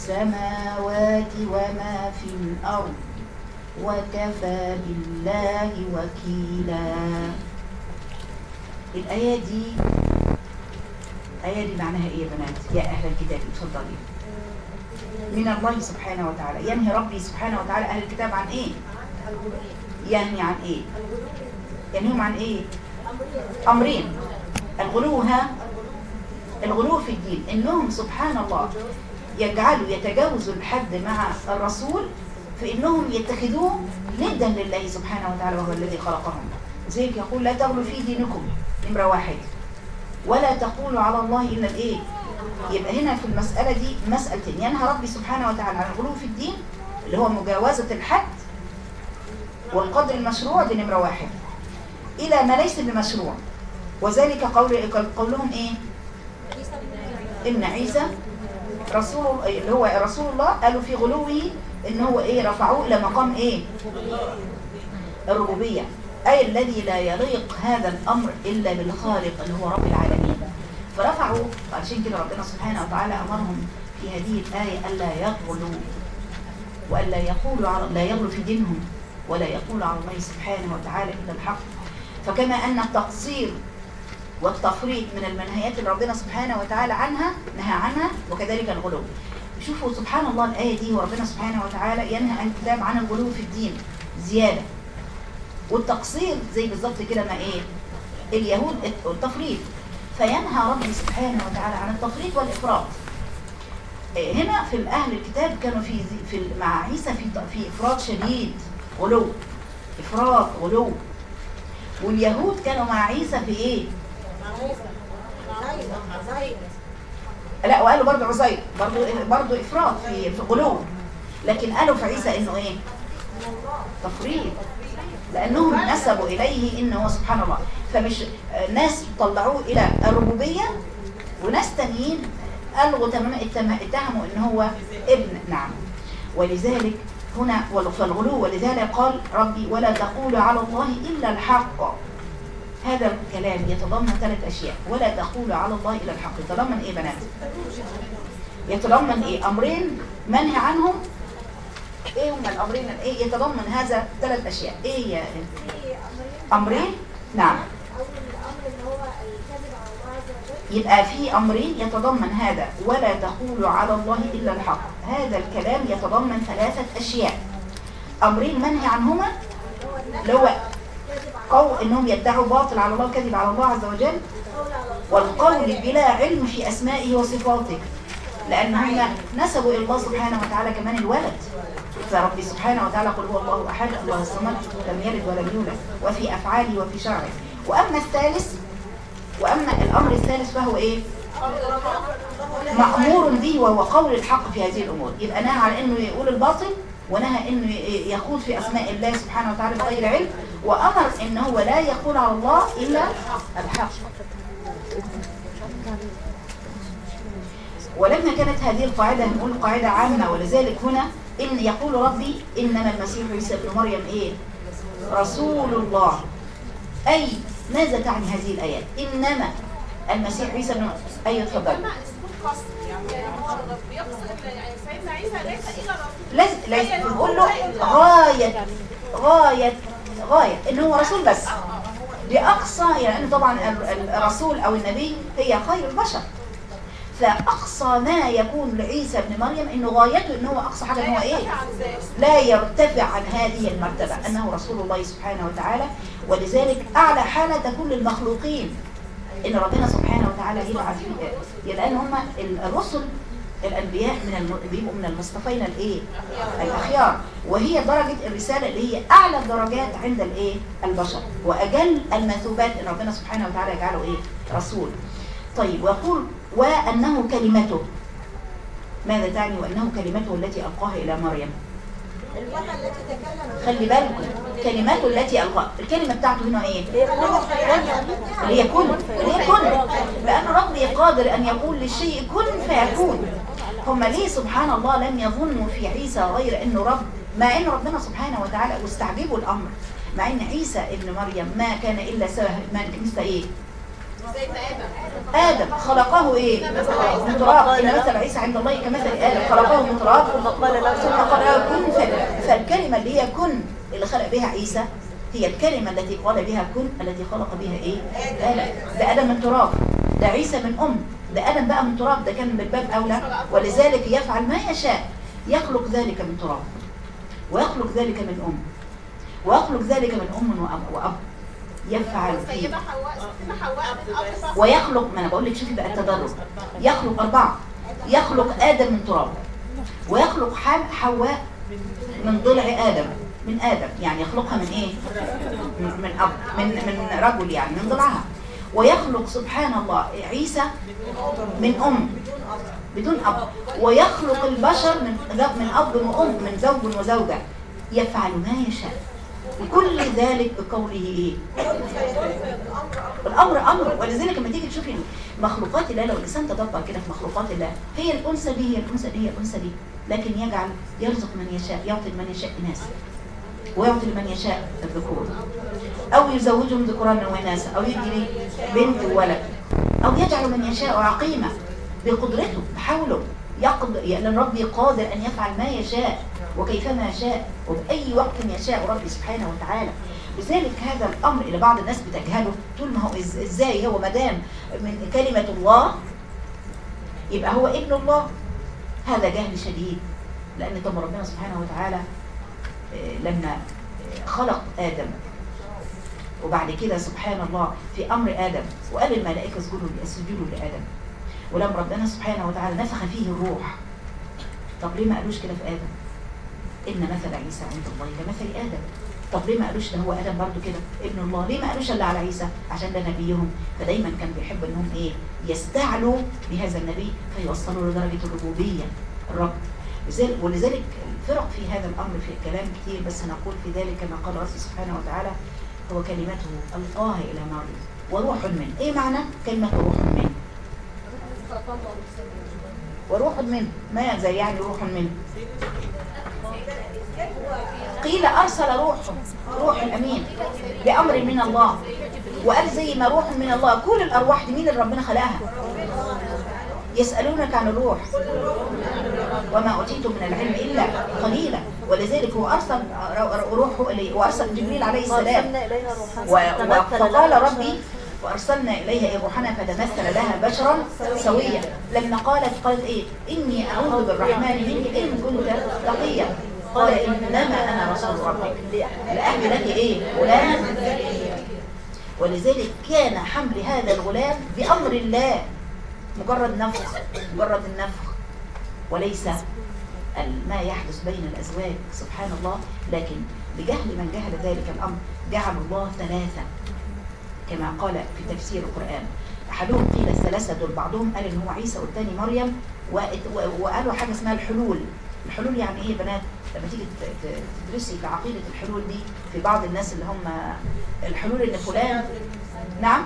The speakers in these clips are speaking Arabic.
السماوات وما في الأرض وكفى بالله وكيلا. الآية دي معناها إيه يا بنات؟ يا أهل الكتاب اتفضلي. من الله سبحانه وتعالى. ينهي ربي سبحانه وتعالى أهل الكتاب عن إيه؟ ينهي عن إيه؟ ينهيهم عن إيه؟ أمرين. الغلو في الدين، إنهم سبحان الله يجعلوا يتجاوزوا الحد مع الرسول في إنهم يتخذوه ندا لله سبحانه وتعالى وهو الذي خلقهم. زي يقول لا تغلوا في دينكم، نمرة 1، ولا تقولوا على الله إلا الإيه. يبقى هنا في المسألة دي مسألتين، ينهى ربي سبحانه وتعالى عن الغلو في الدين اللي هو مجاوزة الحد والقدر المشروع، دي نمرة 1، إلى ما ليس بمشروع. وذلك قولهم إيه؟ إن عيسى رسول، اللي هو رسول الله، قالوا في غلوه إن هو إيه؟ رفعوه إلى مقام إيه؟ الربوبية، أي الذي لا يليق هذا الأمر إلا بالخالق اللي هو رب العالمين. فرفعوا، عشان كده ربنا سبحانه وتعالى أمرهم في هذه الآية ألا يغلوا وألا يقولوا لا يغلوا في دينهم ولا يقولوا على الله سبحانه وتعالى إلا الحق. فكما أن التقصير والتفريط من المنهيات اللي ربنا سبحانه وتعالى نهى عنها، وكذلك الغلو. شوفوا سبحان الله الآية دي، وربنا سبحانه وتعالى ينهى عن الكتاب عن الغلو في الدين زيادة، والتقصير زي بالظبط كده ما إيه؟ اليهود التفريط، فينهى ربي سبحانه وتعالى عن التفريط والإفراط. هنا في أهل الكتاب كانوا في مع عيسى في إفراط شديد، غلو، إفراط غلو. واليهود كانوا مع عيسى في إيه؟ لا، وقالوا برضه عزير برضه إفراط في غلو، لكن قالوا في عيسى إنه إيه؟ تفريط، لأنهم نسبوا إليه إنه سبحان الله. فمش ناس طلعوه إلى الربوبية، وناس تانيين ألغوا تماما، اتهموا إن هو ابن. نعم. ولذلك هنا فالغلو، ولذلك قال ربي ولا تقولوا على الله إلا الحق. هذا الكلام يتضمن 3 أشياء. ولا تقولوا على الله إلا الحق يتضمن إيه بنات؟ يتضمن إيه؟ أمرين منهي عنهم. إيه هما الأمرين؟ إيه يتضمن هذا 3 أشياء؟ إيه يا أمرين؟ نعم. يبقى في أمرين يتضمن هذا، ولا تقولوا على الله إلا الحق. هذا الكلام يتضمن 3 أشياء. أمرين منهي عنهما، اللي هو إنهم يدعوا باطل على الله، كذب على الله عز وجل، والقول بلا علم في أسمائه وصفاته، لأنهم نسبوا إلى الله سبحانه وتعالى كمان الولد. فربي سبحانه وتعالى قل هو الله أحد الله الصمد لم يلد ولم يولد، وفي أفعاله وفي شرعه. وأما الأمر الثالث فهو إيه؟ مأمور به، وهو قول الحق في هذه الأمور. يبقى نهى على إنه يقول الباطل، ونهى إنه يخوض في أسماء الله سبحانه وتعالى بغير علم، وأمر إن هو لا يقول على الله إلا الحق. ولما كانت هذه القاعدة نقول قاعدة عامة، ولذلك هنا إن يقول ربي إنما المسيح عيسى ابن مريم إيه؟ رسول الله. أي ماذا تعني هذه الآيات؟ إنما المسيح عيسى ابن أي اتفضل. لازم نقول له غاية إن هو رسول بس، لأقصى، يعني طبعا الرسول أو النبي هي خير البشر، فأقصى ما يكون لعيسى ابن مريم إنه غايته إنه هو أقصى حاجة إنه هو إيه؟ لا يرتفع عن هذه المرتبة، أنه رسول الله سبحانه وتعالى. ولذلك أعلى حالة تكون للمخلوقين إن ربنا سبحانه وتعالى يبعث فيه، لأن هم الرسل الأنبياء بيبقوا من المصطفين الإيه؟ الأخيار، وهي درجة الرسالة اللي هي أعلى الدرجات عند الإيه؟ البشر، وأجل المثوبات إن ربنا سبحانه وتعالى يجعله إيه؟ رسول. طيب، ويقول وأنه كلمته. ماذا تعني وأنه كلمته التي ألقاها إلى مريم؟ خلي بالكم، كلمته التي ألقاها، الكلمة بتاعته هنا إيه؟ اللي هي كن، لأن ربي قادر أن يقول للشيء كن فيكون. هم ليه سبحان الله لم يظنوا في عيسى غير أنه رب، مع أن ربنا سبحانه وتعالى واستعجبوا الأمر، مع أن عيسى ابن مريم ما كان إلا مثل إيه؟ آدم خلقه إيه؟ من تراب. إن مثل عيسى عند الله كمثل آدم خلقه من تراب ثم قال له كن. فالكلمة اللي هي كن اللي خلق بها عيسى هي الكلمة التي قال بها كن التي خلق بها إيه؟ آدم. ده آدم من تراب، ده عيسى من ده آدم بقى من تراب، ده كان من باب أولى. ولذلك يفعل ما يشاء، يخلق ذلك من تراب ويخلق ذلك من ويخلق ذلك من وأب يفعل فيه ويخلق. ما أنا بقول لك شوفي بقى التدرج. يخلق 4، يخلق آدم من تراب، ويخلق حواء من ضلع آدم، من آدم يعني يخلقها من إيه؟ من أب، من رجل يعني من ضلعها. ويخلق سبحان الله عيسى من بدون أب، ويخلق البشر من أب وأم، من زوج وزوجة. يفعل ما يشاء، وكل ذلك بقوله إيه؟ الأمر أمر. ولذلك لما تيجي تشوفي مخلوقات الله، لو الإنسان تدبر كده في مخلوقات الله، هي الأنثى دي هي الأنثى دي هي الأنثى دي، لكن يرزق من يشاء، يعطي من يشاء إناث، ويعطي لمن يشاء الذكور، أو يزوجهم ذكرانا وإناثا، أو يدي بنت وولد، أو يجعل من يشاء عقيمة بقدرته بحوله. لأن الرب قادر أن يفعل ما يشاء وكيفما يشاء وبأي وقت يشاء ربي سبحانه وتعالى. لذلك هذا الأمر اللي بعض الناس بتجهله، طول ما هو إزاي هو مدام من كلمة الله يبقى هو ابن الله. هذا جهل شديد. لأن طب ربنا سبحانه وتعالى لما خلق آدم وبعد كده سبحان الله في أمر آدم وقال الملائكة اسجدوا لآدم، ولما ربنا سبحانه وتعالى نفخ فيه الروح، طب ليه ما قالوش كده في آدم؟ إن مثل عيسى عند الله كمثل آدم. طب ليه ما قالوش ده هو آدم برضو كده ابن الله؟ ليه ما قالوش إلا على عيسى؟ عشان ده نبيهم. فدايما كان بيحب إنهم إيه؟ يستعلوا بهذا النبي فيوصلوا لدرجة الربوبية الرب. ولذلك الفرق في هذا الأمر في الكلام كتير، بس نقول في ذلك كما قال ربي سبحانه وتعالى هو كلمته ألقاها إلى مريم وروح منه. إيه معنى كلمة روح منه؟ وروح منه ما زي يعني روح منه. قيل أرسل روح الأمين بأمر من الله، وقال زي ما روح من الله. كل الأرواح دي مين اللي ربنا خلقها؟ يسألونك عن الروح وما أوتيتم من العلم إلا قليلا. ولذلك هو أرسل روحه إليه، وأرسل جبريل عليه السلام فقال ربي وأرسلنا إليها روحنا فتمثل لها بشرا سويا. لما قالت إيه؟ إني أعوذ بالرحمن منك إن كنت تقيا. قال إنما أنا رسول ربك لأهل لك إيه؟ غلام. ولذلك كان حمل هذا الغلام بأمر الله، مجرد النفخ وليس ما يحدث بين الأزواج سبحان الله. لكن بجهل من جهل ذلك الأمر جعل الله 3 كما قال في تفسير القرآن. أحدهم قيل الثلاثة دول، بعضهم قال إن هو عيسى والثاني مريم، وقالوا حاجة اسمها الحلول. الحلول يعني إيه بنات؟ لما تيجي تدرسي في عقيدة الحلول دي في بعض الناس اللي هم الحلول إن فلان نعم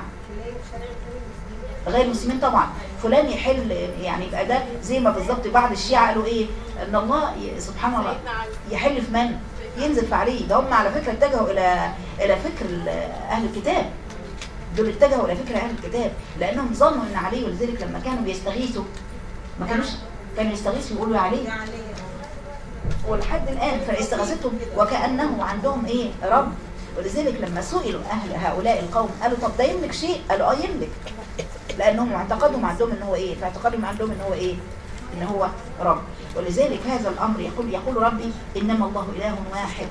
غير مسلمين طبعا فلان يحل، يعني يبقى ده زي ما بالظبط بعض الشيعة قالوا ايه؟ ان الله سبحان الله يحل في من؟ ينزل في عليه. ده هم على فكرة اتجهوا الى فكر اهل الكتاب. دول اتجهوا الى فكر اهل الكتاب لانهم ظنوا ان علي، ولذلك لما كانوا بيستغيثوا ما كانوا يستغيثوا يقولوا يا علي، ولحد الان فاستغاثتهم وكأنه عندهم ايه؟ رب. ولذلك لما سئلوا اهل هؤلاء القوم قالوا طب ده يملك شيء؟ قالوا يملك، لانهم اعتقدهم عندهم ان هو ايه؟ فاعتقادهم عندهم ان هو ايه؟ ان هو رب. ولذلك هذا الامر يقول ربي انما الله اله واحد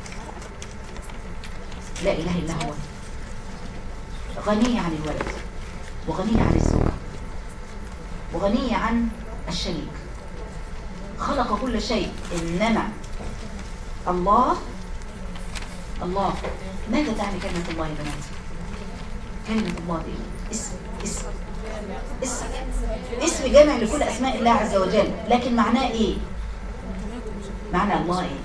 لا اله الا هو، غني عن الولد وغني عن الزوجة وغني عن الشريك، خلق كل شيء. انما الله ماذا تعني كلمة الله يا بنات؟ كلمة الله دي اسم جامع لكل اسماء الله عز وجل، لكن معناه ايه؟ معنى الله ايه؟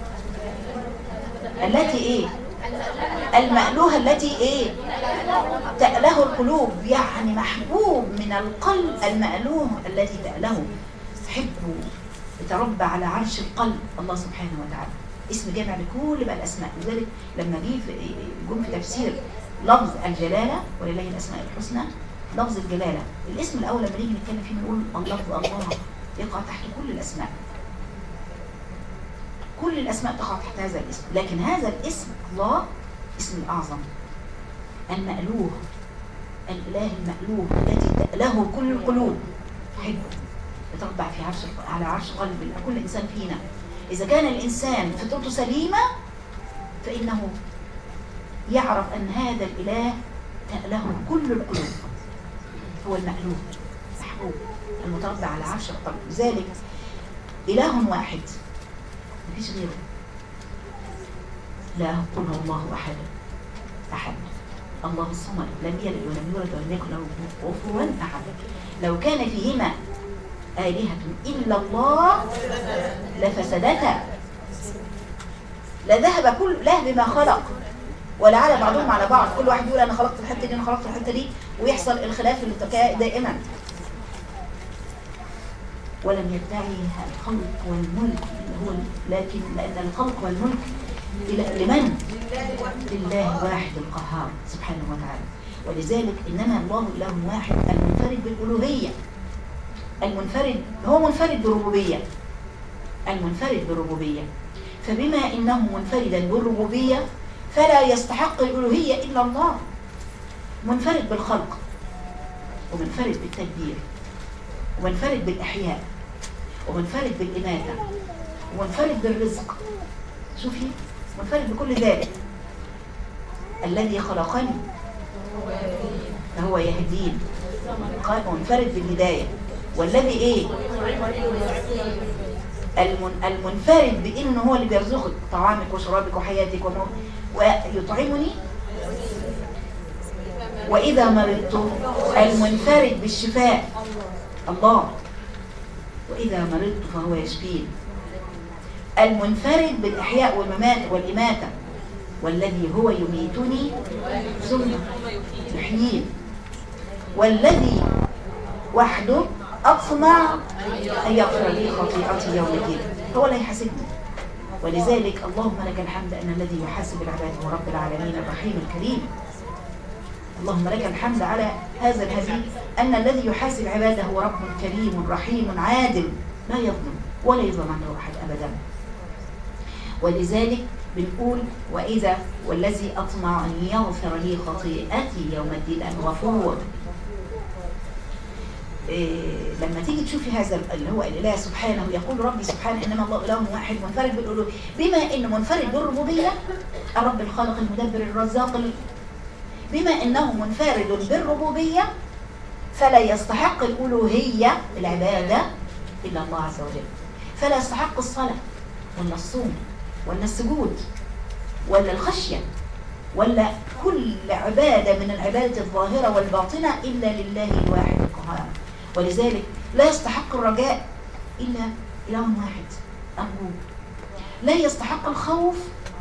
التي ايه؟ المألوهة التي ايه؟ تأله القلوب، يعني محبوب من القلب، المألوه التي تأله تحبه يتربى على عرش القلب الله سبحانه وتعالى. اسم جامع لكل بقى الاسماء. لذلك لما جم في تفسير لفظ الجلالة، ولله الأسماء الحسنى. لفظ الجلالة الاسم الأول لما نيجي نتكلم فيه بنقول الله يقع تحت كل الأسماء، كل الأسماء تقع تحت هذا الاسم، لكن هذا الاسم الله اسم الأعظم المألوه، الإله المألوه الذي له كل القلوب تحبه، يتربع في على عرش قلب كل إنسان فينا. إذا كان الإنسان فطرته سليمة فإنه يعرف أن هذا الإله له كل القلوب، هو المألوه محبوب المتربع على عرش القلب. لذلك إله واحد مفيش غيره، لا قل هو الله أحد الله الصمد لم يلد ولم يولد ولم يكن له كفوا أحد. لو كان فيهما آلهة إلا الله لفسدتا، لذهب كل له بما خلق، ولعلى بعضهم على بعض، كل واحد يقول أنا خلقت الحتة دي أنا خلقت الحتة دي، ويحصل الخلاف دائما. ولم يدعيها الخلق والملك هو، لكن لأن الخلق والملك لمن؟ لله واحد القهار سبحانه وتعالى. ولذلك إنما الله إله واحد المنفرد بالألوهية، المنفرد هو منفرد بالربوبية، المنفرد بالربوبية. فبما إنه منفردا بالربوبية فلا يستحق الألوهية إلا الله. منفرد بالخلق، ومنفرد بالتدبير، ومنفرد بالإحياء، ومنفرد بالإماتة، ومنفرد بالرزق. شوفي منفرد بكل ذلك. الذي خلقني فهو يهدين، منفرد بالهداية. والذي ايه؟ المنفرد بانه هو اللي بيرزقك طعامك وشرابك وحياتك ويطعمني واذا مرضت. المنفرد بالشفاء الله، واذا مرضت فهو يشفين. المنفرد بالاحياء والاماته، والذي هو يميتني ثم يحيين. والذي وحده أطمع أن يغفر لي خطيئتي يوم الدين، هو اللي يحاسبني. ولذلك اللهم لك الحمد أن الذي يحاسب العباد هو رب العالمين الرحيم الكريم. اللهم لك الحمد على هذا الهدي، أن الذي يحاسب عباده هو رب كريم رحيم عادل لا يظلم ولا يظلم عنه أحد أبدا. ولذلك بنقول وإذا والذي أطمع أن يغفر لي خطيئتي يوم الدين الغفور. لما تيجي تشوفي هذا اللي هو الإله سبحانه، يقول ربي سبحانه إنما الله إله واحد منفرد بالألوهية. بما إنه منفرد بالربوبية الرب الخالق المدبر الرزاق، بما إنه منفرد بالربوبية فلا يستحق الألوهية العبادة إلا الله عز وجل. فلا يستحق الصلاة ولا الصوم ولا السجود ولا الخشية ولا كل عبادة من العبادة الظاهرة والباطنة إلا لله الواحد القهار. ولذلك لا يستحق الرجاء إلا إله واحد أرجوه. لا يستحق الخوف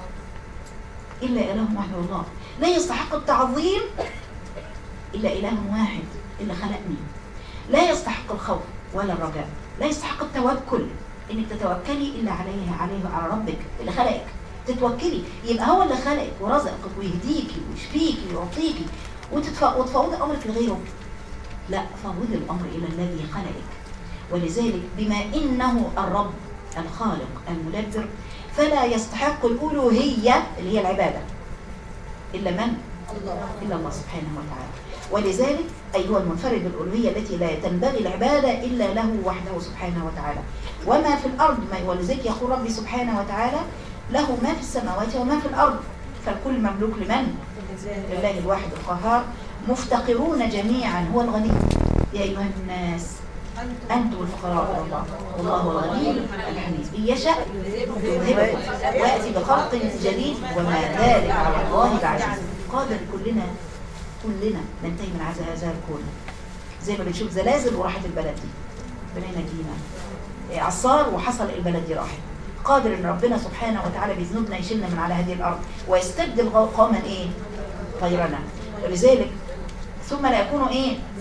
إلا إله واحد الله. لا يستحق التعظيم إلا إله واحد اللي خلقني. لا يستحق الخوف ولا الرجاء. لا يستحق التوكل، إنك تتوكلي إلا على ربك اللي خلقك. تتوكلي يبقى هو اللي خلقك ورزقك ويهديكي ويشفيكي ويعطيكي، وتفوضي أمرك لغيره. لا، فوضي الأمر إلى الذي خلقك. ولذلك بما إنه الرب الخالق المدبر فلا يستحق الألوهية اللي هي العبادة إلا من؟ إلا الله سبحانه وتعالى. ولذلك أي هو المنفرد بالألوهية التي لا تنبغي العبادة إلا له وحده سبحانه وتعالى. وما في الأرض ولذلك يقول ربي سبحانه وتعالى له ما في السماوات وما في الأرض، فالكل مملوك لمن؟ لله الواحد القهار. مفتقرون جميعا هو الغني. يا أيها الناس أنتم الفقراء إلى الله والله الغني الحميد. إن يشاء يذهبكم ويأتي بخلق جديد وما ذلك على الله بعزيز. قادر كلنا ننتهي من هذا الكون. زي ما بنشوف زلازل وراحت البلد دي، ربنا ينجينا. عصار وحصل البلد دي راحت. قادر ان ربنا سبحانه وتعالى بذنوبنا يشيلنا من على هذه الارض ويستبدل قوما غيرنا. ولذلك ثم لا يكونوا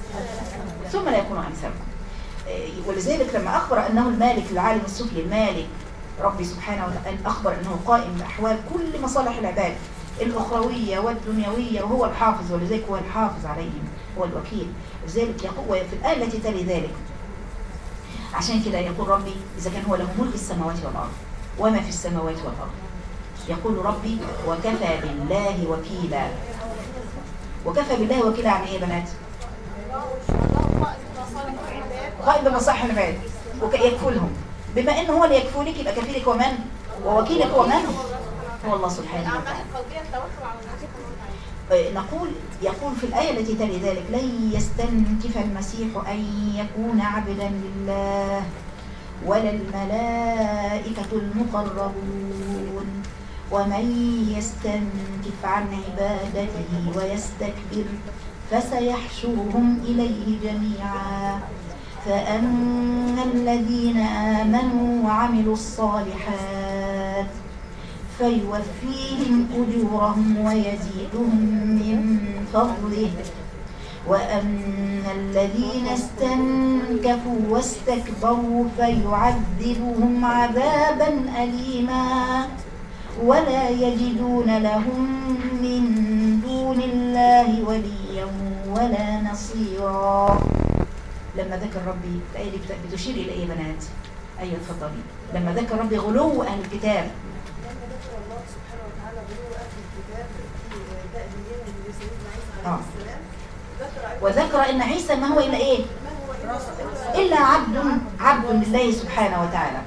امثالكم. ولذلك لما اخبر انه المالك العالم السفلي المالك ربي سبحانه وتعالى، اخبر انه قائم باحوال كل مصالح العباد، الأخروية والدنيوية، وهو الحافظ، ولذلك هو الحافظ عليهم، هو الوكيل. لذلك يقول في الآية التي تلي ذلك، عشان كده يقول ربي إذا كان هو له ملك السماوات والأرض وما في السماوات والأرض، يقول ربي وكفى بالله وكيلا. وكفى بالله وكيلا يعني ايه يا بنات؟ قائد بمصالح العباد ويكفلهم. بما انه هو اللي يكفلك يبقى كفيلك ومن ووكيلك ومن هو الله سبحانه وتعالى. نقول يقول في الآية التي تلي ذلك لن يستنكف المسيح أن يكون عبدا لله ولا الملائكة المقربون ومن يستنكف عن عبادته ويستكبر فسيحشرهم إليه جميعا. فأما الذين آمنوا وعملوا الصالحات فيوفيهم أجورهم ويزيدهم من فضله، وأما الذين استنكفوا واستكبروا فيعذبهم عذابا أليما ولا يجدون لهم من دون الله وليا ولا نصيرا. لما ذكر ربي الآية دي بتشير إلى إيه يا بنات؟ أيوة اتفضلي. لما ذكر ربي غلو أهل الكتاب، وذكر ان عيسى ما هو الا ايه؟ الا عبد لله سبحانه وتعالى.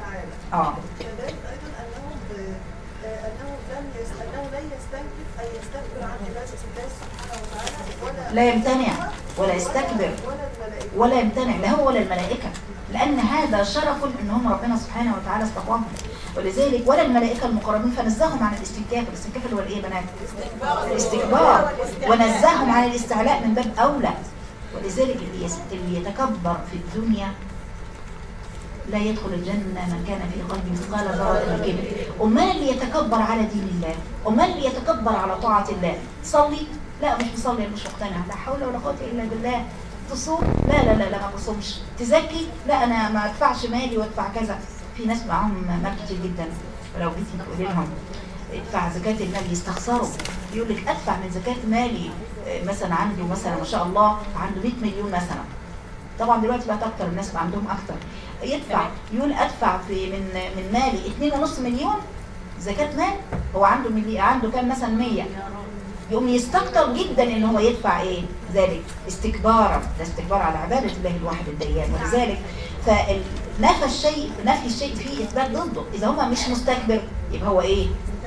لا يمتنع ولا يستكبر ولا يمتنع لا هو ولا الملائكه، لان هذا شرف ان هم ربنا سبحانه وتعالى اصطفاهم. ولذلك ولا الملائكه المقربين فنزههم عن الاستنكاف. الاستنكاف اللي هو الايه يا بنات؟ الاستكبار. ونزههم عن الاستعلاء من باب اولى. ولذلك اللي يتكبر في الدنيا لا يدخل الجنه من كان في قلبه مثقال ذره من كبر. امال اللي يتكبر على دين الله، امال اللي يتكبر على طاعه الله، تصلي لا مش مصلي مش مقتنع، لا حول ولا قوه الا بالله. تصوم لا ما بصومش. تزكي لا انا ما ادفعش مالي وادفع كذا. في ناس معاهم مال كتير جدا، ولو جيتي تقولي لهم ادفع زكاه المال يستخسروا. يقول لك ادفع من زكاه مالي، مثلا عنده مثلا ما شاء الله عنده 100 مليون مثلا. طبعا دلوقتي بقت اكتر، الناس بقى عندهم اكتر. يدفع يقول ادفع في من مالي 2.5 مليون زكاه مال. هو عنده كام مثلا 100، يقوم يستكتر جدا ان هو يدفع ايه ذلك استكبارا. ده استكبار على عباده الله الواحد الديان. ولذلك فنفى الشيء فيه اثبات ضده. اذا هو مش مستكبر يبقى هو ايه؟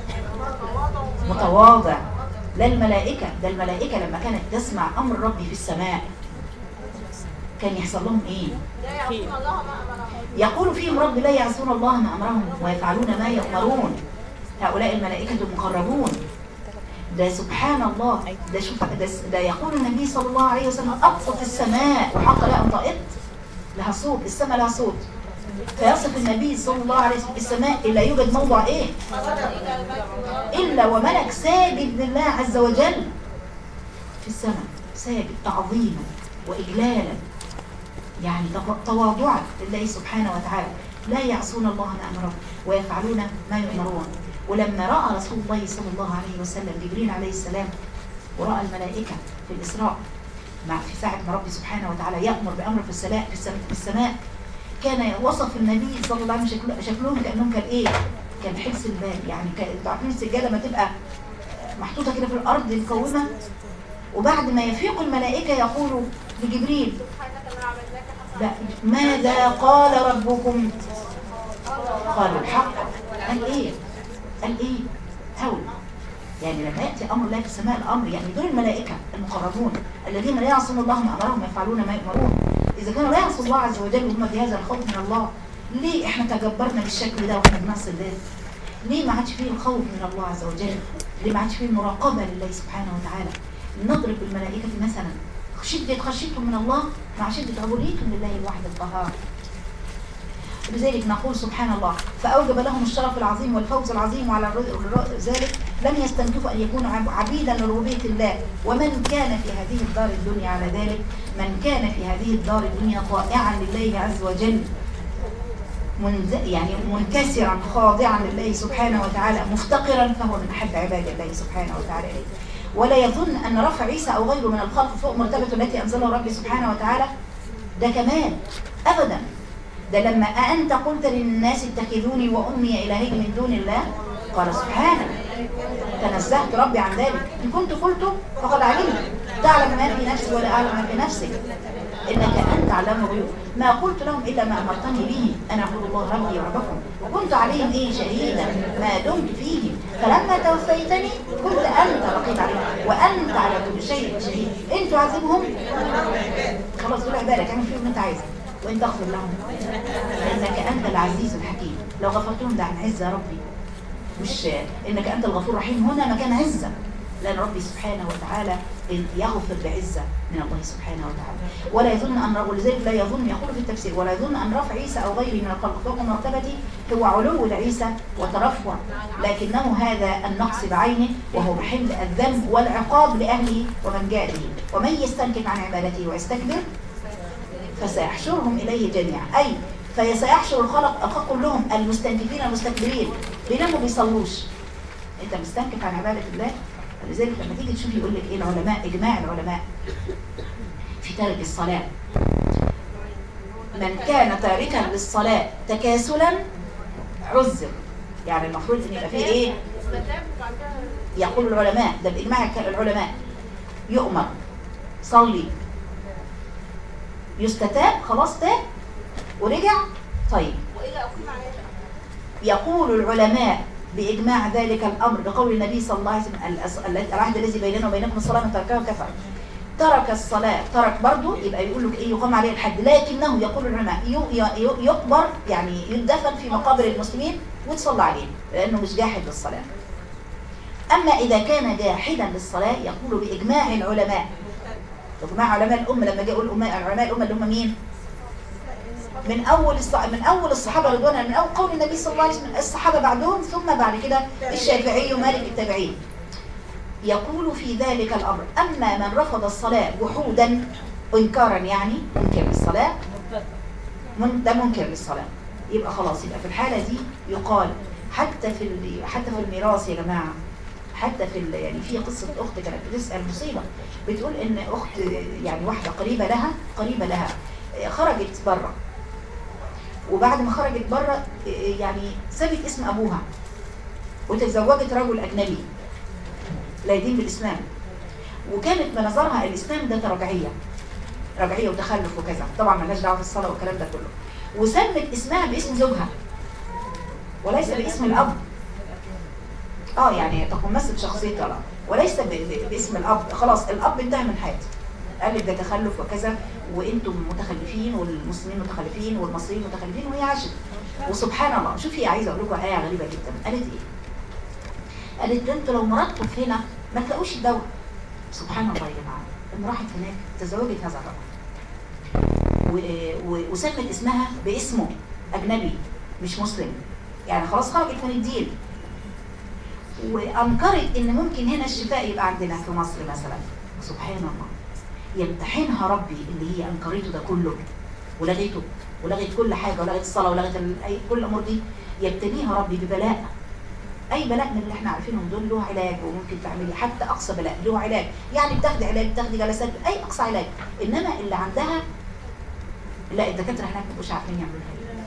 متواضع. لا الملائكه، ده الملائكه لما كانت تسمع امر ربي في السماء كان يحصل لهم ايه؟ يقول فيهم رب لا يعصون الله ما امرهم ويفعلون ما يؤمرون. هؤلاء الملائكه المقربون. ده سبحان الله. ده شوف ده يقول النبي صلى الله عليه وسلم اقصت السماء وحق لها ان طائت لها صوت. السماء لها صوت. فيصف النبي صلى الله عليه وسلم السماء لا يوجد موضع ايه الا وملك ساجد لله عز وجل في السماء، ساجد تعظيما واجلالا، يعني تواضعا لله سبحانه وتعالى. لا يعصون الله ما امرهم ويفعلون ما يؤمرون. ولما راى رسول الله صلى الله عليه وسلم جبريل عليه السلام وراى الملائكه في الاسراء في ساعه ما ربي سبحانه وتعالى يامر بامر في السماء كان وصف النبي صلى الله عليه وسلم شكلهم كانهم كان ايه؟ كان حلس البال. يعني انتوا عارفين السجاده لما تبقى محطوطه كده في الارض القومه، وبعد ما يفيق الملائكه يقولوا لجبريل لا ماذا قال ربكم؟ قالوا الحق. قال ايه؟ هول. يعني لما ياتي امر الله في السماء الامر، يعني دول الملائكه المقربون الذين لا يعصون الله ما امرهم ويفعلون ما يؤمرون. اذا كانوا لا يعصوا الله عز وجل وهم بهذا الخوف من الله، ليه احنا تجبرنا بالشكل ده واحنا بنعصي الله؟ ليه ما عادش فيه الخوف من الله عز وجل؟ ليه ما عادش فيه المراقبه لله سبحانه وتعالى؟ نضرب بالملائكه مثلا شده خشيتهم من الله مع شده عبوديتهم لله الواحد القهار. لذلك نقول سبحان الله فأوجب لهم الشرف العظيم والفوز العظيم، وعلى ذلك لم يستنكفوا أن يكونوا عبيدا لربوبية الله. ومن كان في هذه الدار الدنيا على ذلك، من كان في هذه الدار الدنيا طائعا لله عز وجل يعني منكسرا خاضعا لله سبحانه وتعالى مفتقرا، فهو من أحب عباد الله سبحانه وتعالى إليه. ولا يظن أن رفع عيسى أو غيره من الخلق فوق مرتبة التي أنزلها ربي سبحانه وتعالى ده كمال أبدا. ده لما أنت قلت للناس اتخذوني وأمي إلهين من دون الله، قال سبحانه تنزهت ربي عن ذلك، إن كنت قلته فقد علمت، تعلم ما في نفسي ولا أعلم ما في نفسك، إنك أنت علام الغيوب. ما قلت لهم إلا ما أمرتني به أن أعبد الله ربي وربكم، وكنت عليهم شهيدا ما دمت فيهم، فلما توفيتني كنت أنت رقيب عليهم وأنت على كل شيء شهيد. إن تعذبهم خلاص دول عبادك، اعمل فيهم ما أنت عايزه، وإن تغفر لهم إنك أنت العزيز الحكيم. لو غفرت لهم ده عن عزة ربي، مش إنك أنت الغفور الرحيم، هنا مكان عزة، لأن ربي سبحانه وتعالى يغفر بعزة من الله سبحانه وتعالى. ولا يظن أن ولذلك لا يظن، يقول في التفسير ولا يظن أن رفع عيسى أو غيره من الخلق فوق مرتبته هو علو لعيسى وترفع، لكنه هذا النقص بعينه، وهو محل الذنب والعقاب لأهله ومن جاء به. ومن يستنكف عن عبادته ويستكبر فسيحشرهم إليه جميعا، أي فسيحشر الخلق كلهم المستنكفين المستكبرين، بيناموا بيصلوش. أنت مستنكف عن عبادة الله. لذلك لما تيجي تشوف يقول لك ايه العلماء، اجماع العلماء في ترك الصلاه، من كان تاركا للصلاه تكاسلا عذر. يعني المفروض ان يبقى فيه ايه، يقول العلماء ده باجماع العلماء، يؤمر صلي يستتاب، خلاص تاب ورجع طيب. يقول العلماء بإجماع ذلك الأمر بقول النبي صلى الله عليه وسلم العهد الذي بيننا وبينكم الصلاة من تركها كفر. ترك الصلاة ترك برضه، يبقى يقول لك إيه، يقام عليه الحد، لكنه يقول العلماء يقبر، يعني يدفن في مقابر المسلمين وتصلى عليه لأنه مش جاحد للصلاة. أما إذا كان جاحدا للصلاة يقول بإجماع العلماء، إجماع علماء الأمة، لما جاء يقول علماء الأمة اللي هم مين؟ من أول الصحابة رضوان، من أول قول النبي صلى الله عليه وسلم، الصحابة بعدهم، ثم بعد كده الشافعي ومالك التابعين. يقول في ذلك الأمر أما من رفض الصلاة جحودا إنكارا، يعني منكر للصلاة، ده منكر للصلاة، يبقى خلاص، يبقى في الحالة دي يقال حتى في الميراث يا جماعة، حتى في يعني في قصة أخت كانت بتسأل مصيبة، بتقول إن أخت يعني واحدة قريبة لها خرجت بره، وبعد ما خرجت بره يعني سابت اسم أبوها وتزوجت رجل أجنبي لا يدين بالإسلام، وكانت بنظرها الإسلام ده رجعية وتخلف وكذا، طبعا مالهاش دعوة بالصلاة والكلام ده كله، وسمت اسمها باسم زوجها وليس باسم الأب. يعني تكون مثل شخصيتها لا، وليس باسم الأب. خلاص الأب انتهى من حياته، قال لك ده تخلف وكذا، وانتم متخلفين والمسلمين متخلفين والمصريين متخلفين، وهي عاشت. وسبحان الله، شوفي عايزه اقول لكم ايه غريبه جدا، قالت ايه؟ قالت انتوا لو مرضتوا هنا ما تلاقوش الدواء. سبحان الله يا جماعه، لما راحت هناك تزوجت هذا الرجل وسمت اسمها باسمه اجنبي مش مسلم، يعني خلاص خرجت من الدين، وانكرت ان ممكن هنا الشفاء يبقى عندنا في مصر مثلا. سبحان الله، يمتحنها ربي اللي هي انكرته ده كله ولغيته، ولغت كل حاجه، ولغت الصلاه، ولغت كل الامور دي، يبتليها ربي ببلاء. اي بلاء من اللي احنا عارفينهم دول له علاج، وممكن تعملي حتى اقصى بلاء له علاج، يعني بتاخدي علاج، بتاخدي جلسات، اي اقصى علاج. انما اللي عندها لا، الدكاتره هناك مش عارفين يعملوا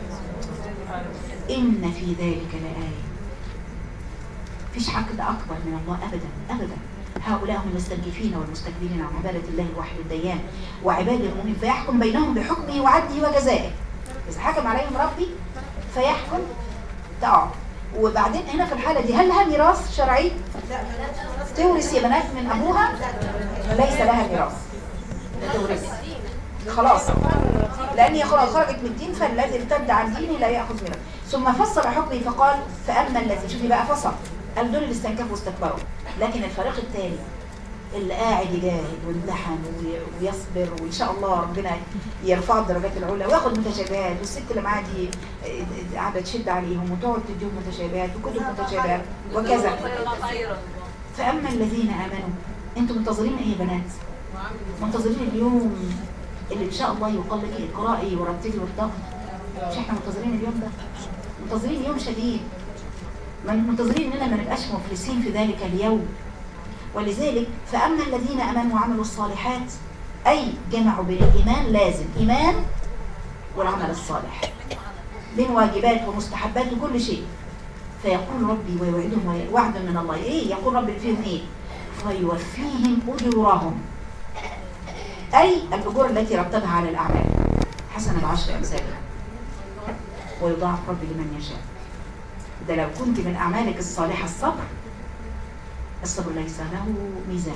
حاجه. ان في ذلك لآية، مفيش حقد اكبر من الله ابدا ابدا. هؤلاء هم المستنكفين والمستكبرين عن عبادة الله الواحد الديان وعباد المؤمنين، فيحكم بينهم بحكمه وعدله وجزائه. إذا حكم عليهم ربي فيحكم تقع. وبعدين هنا في الحالة دي هل لها ميراث شرعي؟ تورث يا بنات من أبوها؟ ليس لها ميراث، تورث خلاص، لأن هي خلاص خرجت من الدين، فالذي ارتد عن دينه لا يأخذ ميراث. ثم فصل حكمه فقال فأما الذي، شوفي بقى فصل، قال دول اللي استنكفوا واستكبروا، لكن الفريق الثاني اللي قاعد يجاهد ويمتحن ويصبر، وان شاء الله ربنا يرفع الدرجات العلى وياخد متشابهات، والست اللي معاه دي قاعده تشد عليهم وتقعد تديهم متشابهات وكتب متشابهات وكذا. فاما الذين امنوا، انتم منتظرين ايه يا بنات؟ منتظرين اليوم اللي ان شاء الله يقال لك اقرأي ورتلي وارتقي، مش احنا منتظرين اليوم ده؟ منتظرين يوم شديد، منتظرين اننا ما نبقاش مفلسين في ذلك اليوم. ولذلك فاما الذين امنوا وعملوا الصالحات، اي جمعوا بين الايمان، لازم ايمان والعمل الصالح من واجبات ومستحبات وكل شيء. فيقول ربي ويوعدهم وعد من الله، ايه يقول ربي فيهم ايه؟ فيوفيهم اجورهم، اي الاجور التي رتبها على الاعمال، حسنة ب10 امثالها، ويضاعف ربي لمن يشاء. ده لو كنت من اعمالك الصالحه الصبر، الصبر ليس له ميزان،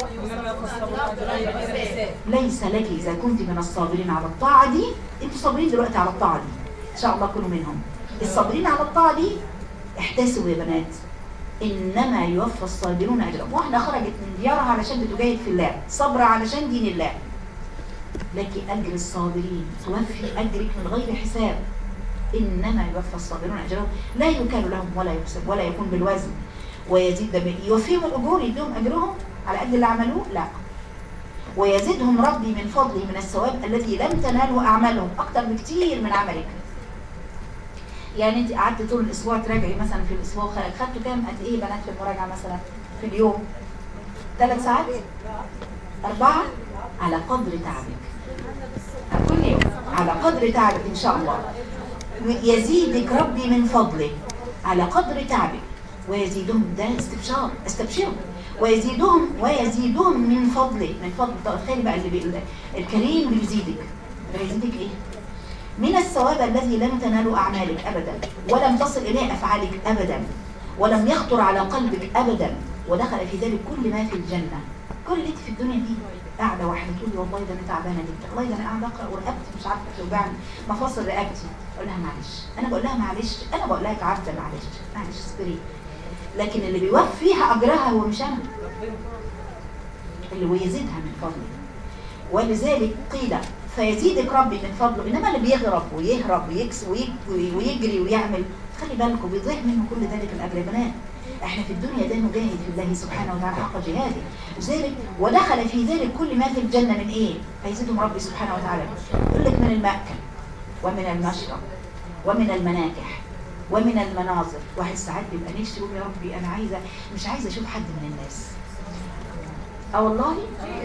ليس لك اذا كنت من الصابرين على الطاعه دي. انتوا صابرين دلوقتي على الطاعه دي ان شاء الله كونوا منهم. الصابرين على الطاعه دي احتسبوا يا بنات، انما يوفى الصابرون اجرهم. واحده خرجت من ديارها علشان بتجاهد في الله، صبر علشان دين الله، لك اجر الصابرين، توفي اجرك من غير حساب. انما يوفى الصابرون اجرهم لا يكال لهم ولا يحسب ولا يكون بالوزن، ويزيد يوفيهم الاجور، يديهم اجرهم على قد اللي عملوه، لا، ويزيدهم ربي من فضله من الثواب الذي لم تناله اعمالهم، اكتر بكتير من عملك. يعني انت قعدت طول الاسبوع تراجعي مثلا، في الاسبوع خدتوا كام قد ايه بنات في المراجعه مثلا في اليوم؟ 3 ساعات؟ 4؟ على قدر تعبك كل يوم، على قدر تعبك ان شاء الله. يزيدك ربي من فضله على قدر تعبك، ويزيدهم، ده استبشار، استبشروا، ويزيدهم من فضله، من فضل. تخيل بقى اللي الكريم بيزيدك، بيزيدك ايه؟ من الثواب الذي لم تنال اعمالك ابدا، ولم تصل اليه افعالك ابدا، ولم يخطر على قلبك ابدا، ودخل في ذلك كل ما في الجنه. كل اللي في الدنيا دي قاعده واحده تقولي والله ده انا تعبانه جدا، والله ده انا قاعده اقرا ورقبتي مش عارفه توجعني، مفاصل رقبتي. اقول لها معلش، انا بقول لها معلش، انا بقول لها عبده معلش، معلش اصبري. لكن اللي بيوفيها اجرها هو مش انا، اللي ويزيدها من فضله. ولذلك قيل فيزيدك ربي من فضله. انما اللي بيغرب ويهرب ويكسب ويجري ويعمل، خلي بالكم بيضيع منه كل ذلك الاجر يا بنات. احنا في الدنيا ده نجاهد في الله سبحانه وتعالى حق جهاده، لذلك ودخل في ذلك كل ما في الجنه من ايه؟ فيزيدهم ربي سبحانه وتعالى. يقول لك من المأكل ومن المشرب ومن المناكح ومن المناظر. واحد ساعات بيبقى نفسه يقول يا ربي انا عايزه، مش عايزه اشوف حد من الناس. والله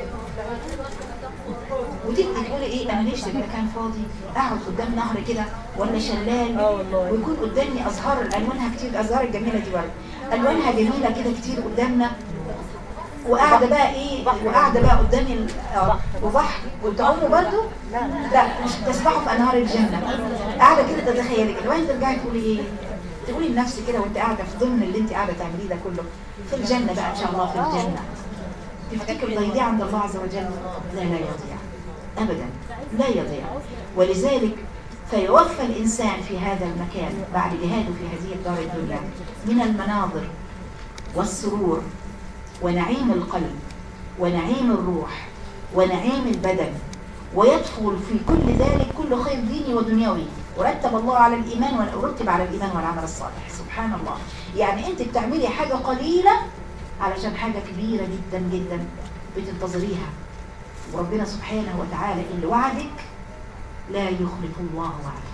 وتبقي تقولي ايه، انا نفسي في مكان فاضي اقعد قدام نهر كده ولا شلال، ويكون قدامي ازهار الوانها كتير، الازهار الجميله دي برضه الوانها جميله كده كتير قدامنا، وقاعده بقى ايه، وقاعده بقى قدامي وبحر وتعوموا برضه، لا مش بتسبحوا في انهار الجنه، قاعده كده تتخيلي كده، وبعدين ترجعي تقولي ايه، تقولي لنفسك كده وانت قاعده في ضمن اللي انت قاعده تعمليه ده كله في الجنه بقى ان شاء الله، في الجنه تفتكر ضيضيع عند الله عز وجل؟ لا يضيع ابدا، لا يضيع. ولذلك فيوفى الانسان في هذا المكان بعد جهاده في هذه الدار الدنيا من المناظر والسرور ونعيم القلب ونعيم الروح ونعيم البدن، ويدخل في كل ذلك كل خير ديني ودنيوي، ورتب الله على الايمان ورتب على الايمان والعمل الصالح. سبحان الله، يعني انت بتعملي حاجه قليله علشان حاجه كبيره جدا جدا بتنتظريها، وربنا سبحانه وتعالى اللي وعدك لا يخلف الله وعده.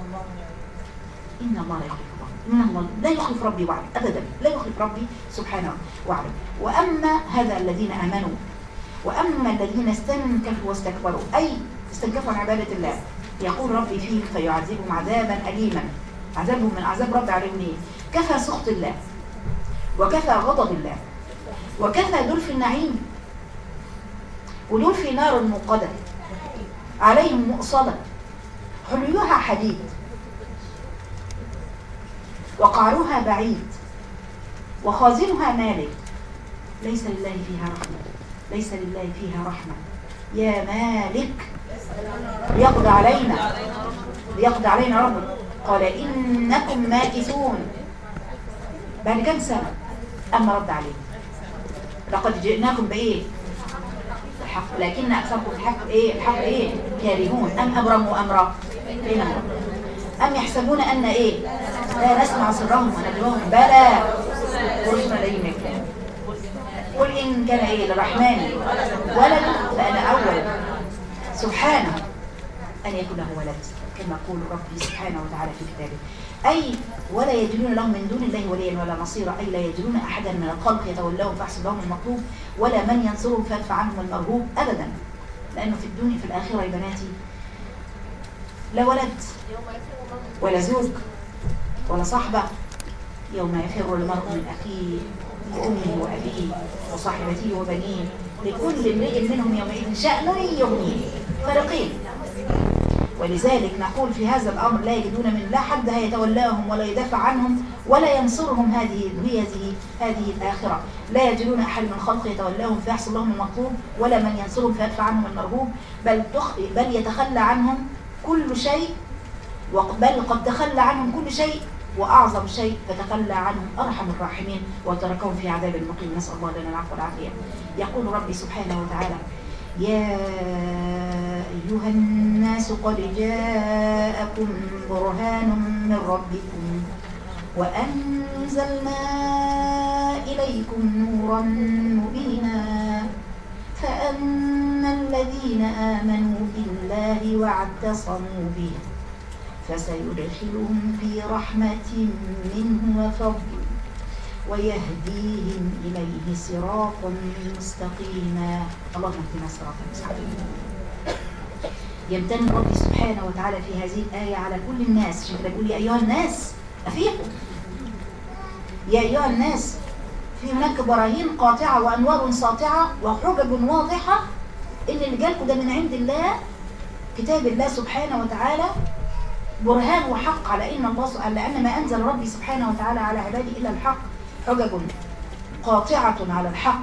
إن الله لا يخلف الله، إن الله لا يخلف ربي وعده أبدا، لا يخلف ربي سبحانه وعده. وأما هذا الذين آمنوا، وأما الذين استنكفوا واستكبروا، أي استنكفوا عن عبادة الله، يقول ربي فيهم فيعذبهم عذابا أليما. عذابهم من عذاب ربي عليهم ايه؟ كفى سخط الله، وكفى غضب الله، وكفى دول في النعيم، ودول في نار موقدة عليهم مؤصدة حليوها حديد وقعرها بعيد وخازنها مالك، ليس لله فيها رحمة، ليس لله فيها رحمة. يا مالك ليقضي علينا، ليقضي علينا ربك. قال إنكم ماكثون. بعد كم سنة أما رد عليه، لقد جئناكم بإيه؟ الحق، لكن أكثركم الحق إيه؟ الحق إيه؟ كارهون. أم أبرموا أمرا أم يحسبون أن إيه؟ لا نسمع سرهم ونجواهم، بلى ورسلنا إليهم يكتبون. قل إن كان إيه للرحمن ولد فأنا أول. سبحانه أن يكون له ولد، كما يقول ربي سبحانه وتعالى في كتابه. أي ولا يجدون لهم من دون الله وليا ولا نصيرا، أي لا يجدون أحدا من الخلق يتولهم فيحصل لهم المطلوب ولا من ينصرهم فيدفع عنهم المرهوب أبدا. لأنه في الدنيا في الآخرة يا بناتي لا ولد ولا زوج ولا صحبة. يوم يفر المرء من أخيه وأمه وأبيه وصاحبته وبنيه لكل امرئ منهم يومئذ شأن يغنيه. فريقين. ولذلك نقول في هذا الأمر لا يجدون من لا حد هيتولاهم ولا يدافع عنهم ولا ينصرهم. هذه الآخرة لا يجدون أحد من خلق يتولاهم فيحصل لهم المطلوب ولا من ينصرهم فيدفع عنهم المرهوب، بل يتخلى عنهم كل شيء، بل قد تخلى عنهم كل شيء وأعظم شيء فتخلى عنهم أرحم الراحمين وتركهم في عذاب المقيم. نسأل الله لنا العفو والعافية. يقول ربي سبحانه وتعالى: يا أيها الناس قد جاءكم برهان من ربكم وأنزلنا إليكم نورا مبينا فأما الذين آمنوا بالله واعتصموا به فسيدخلهم في رحمة منه وفضل ويهديهم إليه صراطا مستقيما. اللهم اهدنا صراطا مستقيما. يمتن ربي سبحانه وتعالى في هذه الآية على كل الناس. عشان كده بيقول: يا أيها الناس أفيقوا، يا أيها الناس. في هناك براهين قاطعة وأنوار ساطعة وحجج واضحة إن اللي جالكم ده من عند الله، كتاب الله سبحانه وتعالى، برهان وحق على أن ما أنزل ربي سبحانه وتعالى على عباده إلا الحق. حجج قاطعة على الحق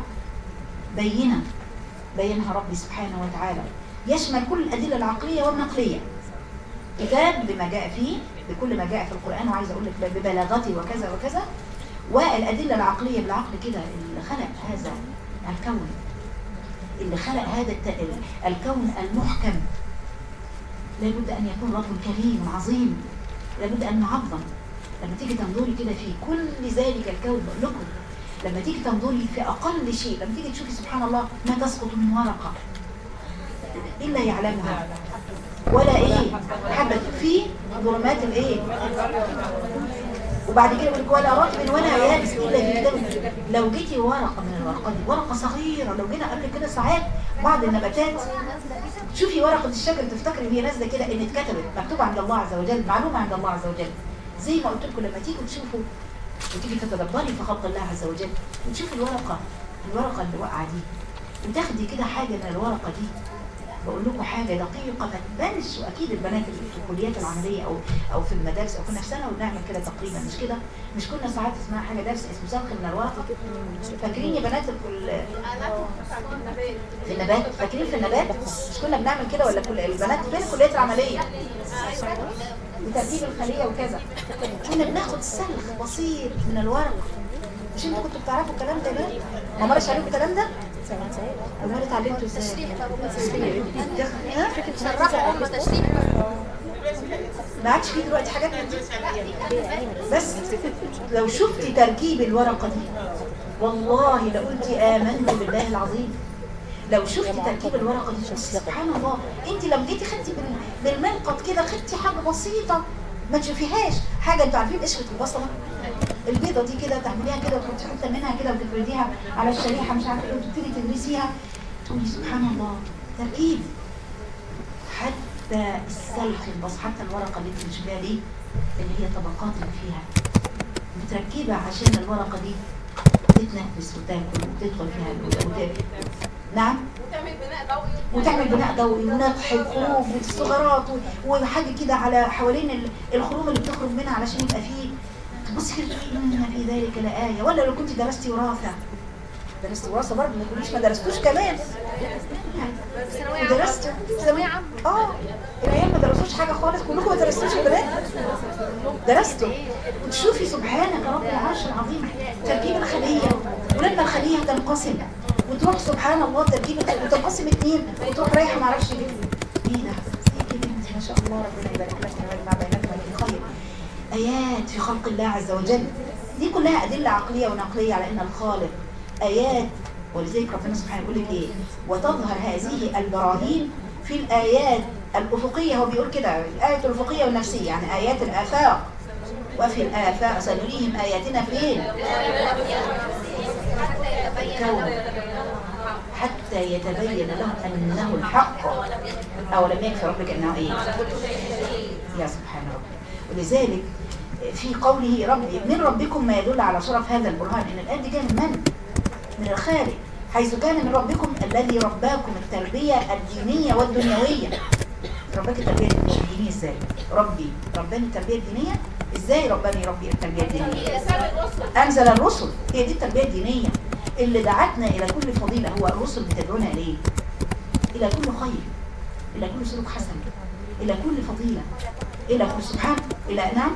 بينها ربي سبحانه وتعالى، يشمل كل الأدلة العقلية والنقلية. كتاب بما جاء فيه، بكل ما جاء في القرآن، وعايز أقول لك ببلاغته وكذا وكذا، والأدلة العقلية بالعقل كده. اللي خلق هذا الكون، اللي خلق هذا الكون المحكم، لابد أن يكون رب كريم عظيم، لابد أن نعظم. لما تيجي تنظري كده في كل ذلك الكون، بقول لكم لما تيجي تنظري في أقل شيء، لما تيجي تشوفي سبحان الله ما تسقط من ورقة إلا يعلمها ولا إيه حبت في ظلمات الإيه، وبعد كده يقول لك ولا رطب ولا يابس إلا في كتاب. لو جيتي ورقة من الورقات دي، ورقة صغيرة، لو جينا قبل كده ساعات بعض النباتات شوفي ورقة الشجر تفتكري وهي نازلة كده إن اتكتبت مكتوبة عند الله عز وجل، معلومة عند الله عز وجل. زي ما قلت لكم لما تيجوا تشوفوا وتيجي تتدبري في خلق الله عز وجل وتشوفي الورقة اللي واقعة دي وتاخدي كده حاجة من الورقة دي، بقول لكم حاجة دقيقة ما تبانش. وأكيد البنات اللي في الكليات العملية أو في المدارس أو كنا في ثانوي بنعمل كده تقريبا، مش كده؟ مش كنا ساعات اسمها حاجة درس اسمه سلخ من الورقة؟ فاكرين يا بنات في النبات؟ فاكرين في النبات؟ مش كنا بنعمل كده ولا كل البنات فين الكليات العملية؟ وترتيب الخلية وكذا. كنا بناخد سلخ بسيط من الورقة. مش انتوا كنتوا بتعرفوا الكلام ده ليه؟ ما مرش عليكم الكلام ده؟ امال اتعلمتوا ازاي؟ شرحوا هم تشريح. ما عادش في دلوقتي حاجات من دي. بس لو شفتي تركيب الورقة دي والله لقلتي آمنت بالله العظيم. لو شفتي تركيب الورقة دي سبحان الله، انت لو جيتي خدتي بالمنقط كده خدتي حاجة بسيطة ما تشوفيهاش حاجة. انتوا عارفين قشرة البصلة البيضة دي كده تعمليها كده وتحطي حتة منها كده وتفرديها على الشريحة مش عارفة ايه وتبتدي تدرسيها تقولي سبحان الله تركيب. حتى السلخ البصل، حتى الورقة اللي انت بتشوفيها دي اللي هي طبقات اللي فيها متركبة عشان الورقة دي تتنفس وتاكل وتدخل فيها نعم، وتعمل بناء ضوئي ونطح الخروج والثغرات وحاجة كده على حوالين الخروم اللي بتخرج منها علشان يبقى فيه. بصي كده إن في ذلك لآية. ولا لو كنت درستي وراثة برضه ما تقوليش ما درستوش كمان. درست ثانوية عامة الأيام ما درستوش حاجة خالص، كلكم ما درستوش البنات درستوا. وتشوفي سبحانك رب العرش العظيم تركيب الخلية، ولما الخلية تنقسم وتروح سبحان الله تركيب وتنقسم 2 وتروح رايحة ما اعرفش ليه. ايه ده؟ ايه كده؟ ما شاء الله ربنا يبارك لك ويجمع بينكم بالخير. آيات في خلق الله عز وجل دي كلها أدلة عقلية ونقلية على أن الخالق آيات. ولذلك ربنا سبحانه يقول لك إيه؟ وتظهر هذه البراهين في الآيات الأفقية، هو بيقول كده الآية الأفقية والنفسية، يعني آيات الآفاق. وفي الآفاق سنريهم آياتنا فين؟ الكون، حتى يتبين لهم أنه الحق. أولم يكفي ربك أنه إيه؟ يا سبحان ربي. ولذلك في قوله ربي من ربكم ما يدل على شرف هذا البرهان، إن الآية دي كانت من الخالق، حيث كان من ربكم الذي رباكم التربية الدينية والدنيوية. ربك التربية الدينية ازاي؟ رباني التربية الدينية ازاي؟ رباني ربي التربية الدينية، أنزل الرسل، هي دي التربية الدينية اللي دعتنا إلى كل فضيلة. هو الرسل بتدعونا إليه؟ إلى كل خير، إلى كل سلوك حسن، إلى كل فضيلة، إلى كل سبحان، إلى نعم،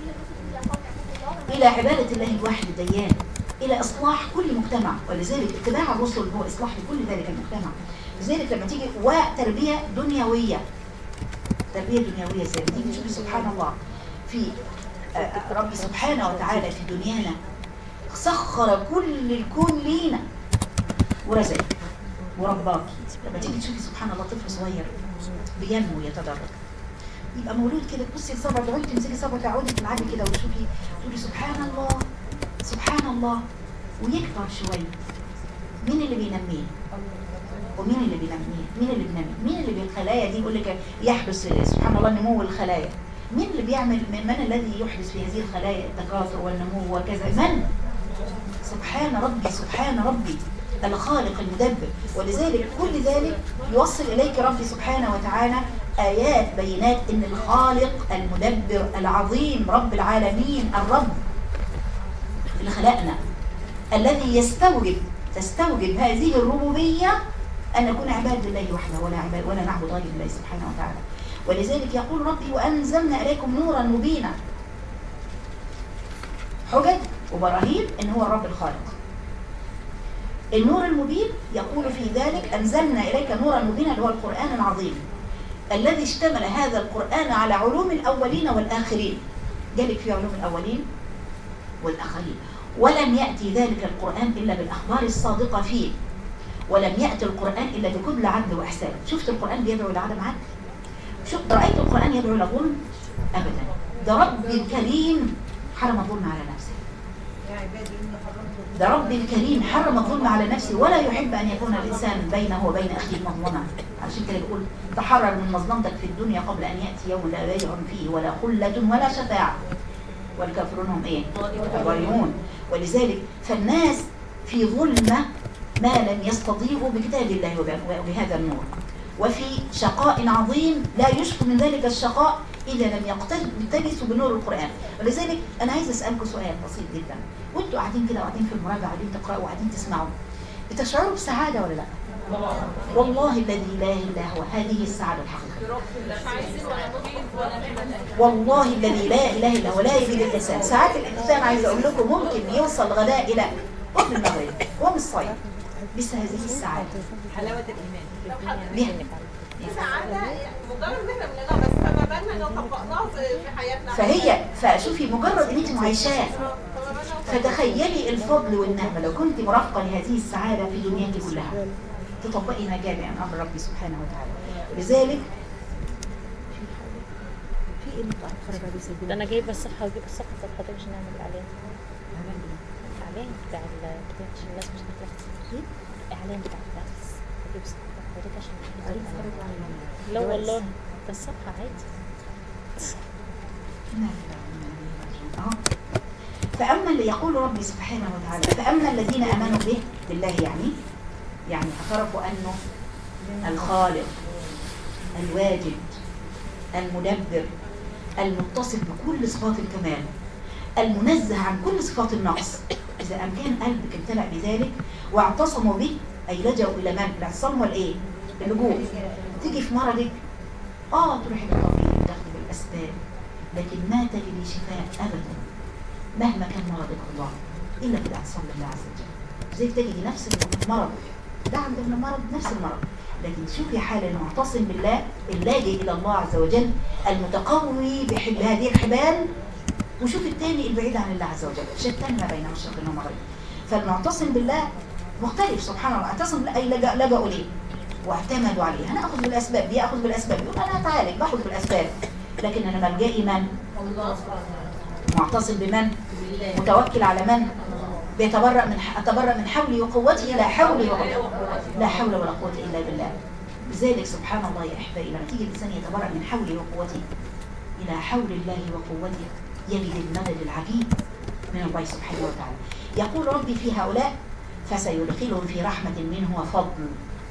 إلى عبادة الله الواحد الديان، إلى إصلاح كل مجتمع. ولذلك اتباع الرسل هو إصلاح لكل ذلك المجتمع. لذلك لما تيجي وتربية دنيوية، تربية دنيوية ازاي؟ تيجي تشوفي سبحان الله في ربي سبحانه وتعالى في دنيانا سخر كل الكون لينا ورزق ورباك. لما تيجي تشوفي سبحان الله طفل صغير بينمو يتدرج، يبقى مولود كده، تبصي لصبع تعودي تمسكي صبع تعودي تلعبي كده وتشوفي تقولي سبحان الله سبحان الله، ويكبر شويه. مين اللي بينميه؟ ومين اللي بينميه؟ مين اللي بالخلايا دي يقول لك يحدث سبحان الله نمو الخلايا؟ مين اللي بيعمل؟ من الذي يحدث في هذه الخلايا التكاثر والنمو وكذا؟ من؟ سبحان ربي الخالق المدبر. ولذلك كل ذلك يوصل إليك ربي سبحانه وتعالى آيات بينات إن الخالق المدبر العظيم رب العالمين الرب اللي خلقنا، الذي تستوجب هذه الربوبية أن نكون عباد لله وحده ولا نعبد غير الله سبحانه وتعالى. ولذلك يقول ربي وأنزلنا إليكم نورا مبينا، حجج وبراهين إن هو الرب الخالق. النور المبين يقول في ذلك أنزلنا إليك نورا مبينا اللي هو القرآن العظيم الذي اشتمل هذا القرآن على علوم الأولين والآخرين. جالك في علوم الأولين والآخرين، ولم يأتي ذلك القرآن إلا بالأخبار الصادقة فيه، ولم يأتي القرآن إلا بكل عدل وإحسان. شفت القرآن بيدعو إلى عدم عدل؟ رأيت القرآن يدعو إلى ظلم؟ أبدا. ده ربي الكريم حرم الظلم على نفسه، ده ربي الكريم حرم الظلم على نفسه، ولا يحب أن يكون الإنسان بينه وبين أخيه مظلمة. عشان كده بيقول تحرر من مظلمتك في الدنيا قبل أن يأتي يوم لا بيع فيه ولا خلة ولا شفاعة والكافرون هم إيه؟ الظالمون. ولذلك فالناس في ظلمة ما لم يستضيئوا بكتاب الله وبهذا النور، وفي شقاء عظيم لا يشفى من ذلك الشقاء إذا لم يقتبسوا بنور القرآن. ولذلك أنا عايز أسألكم سؤال بسيط جدا، وانتوا قاعدين كده وقاعدين في المراجعة قاعدين تقرأوا وقاعدين تسمعوا، بتشعروا بسعادة ولا لا؟ والله الذي لا إله إلا هو هذه السعادة الحقيقية. والله الذي لا إله إلا هو لا يبيد الإنسان. ساعات الإنسان عايز أقول لكم ممكن يوصل غداء إلى قبل المغرب ومن الصيف بس هذه السعادة حلاوة الإيمان. دي سعادة مجرد منها مننا بس سببنا لو طبقناها في حياتنا. فشوفي مجرد ان انت معيشاه، فتخيلي الفضل والنعمة لو كنت مرافقة لهذه السعادة في دنياك كلها تطبقي ما جاء عن أمر ربي سبحانه وتعالى. ولذلك في ايه ده انا جايبه الصفحه وجايبه الصفحه الخطيب عشان نعمل الاعلان بتاع الكتاب عشان الناس مش تطلع الاعلان بتاع الدرس. اجيب الصفحه الخطيب عشان لا والله ده الصفحه عادي. فأما اللي يقول ربي سبحانه وتعالى فأما الذين آمنوا به بالله يعني اعترفوا أنه الخالق الواجد المدبر المتصف بكل صفات الكمال المنزه عن كل صفات النقص. إذا أمكان قلبك امتلأ بذلك واعتصموا به أي لجأوا إلى من؟ الاعتصام والإيه؟ اللجوء. تيجي في مرضك تروحي للطبيب تاخدي بالأسباب، لكن ما تجدي شفاء أبدا مهما كان مرضك الله إلا بالاعتصام بالله عز وجل. زي تجدي نفس المرض ده عندك المرض نفس المرض، لكن شوفي حال المعتصم بالله اللاجئ إلى الله عز وجل المتقوي بهذه الحبال، وشوف الثاني البعيد عن الله عز وجل شتان ما بين مشرق ومغرب. فالمعتصم بالله مختلف سبحان الله. اعتصم أي لجأوا ليه واعتمدوا عليه. انا اخذ بالاسباب، بياخذ بالاسباب، يقول انا هتعالج باخذ بالاسباب، لكن انا ملجئي من؟ معتصم بمن؟ متوكل على من؟ اتبرأ من حولي وقوتي، لا حول ولا قوة الا بالله. لذلك سبحان الله يا احبائي، لما تيجي الانسان يتبرأ من حولي وقوتي الى حول الله وقوته يجد المدد العجيب من الله سبحانه وتعالى. يقول ربي في هؤلاء فسيدخلهم في رحمة منه وفضل.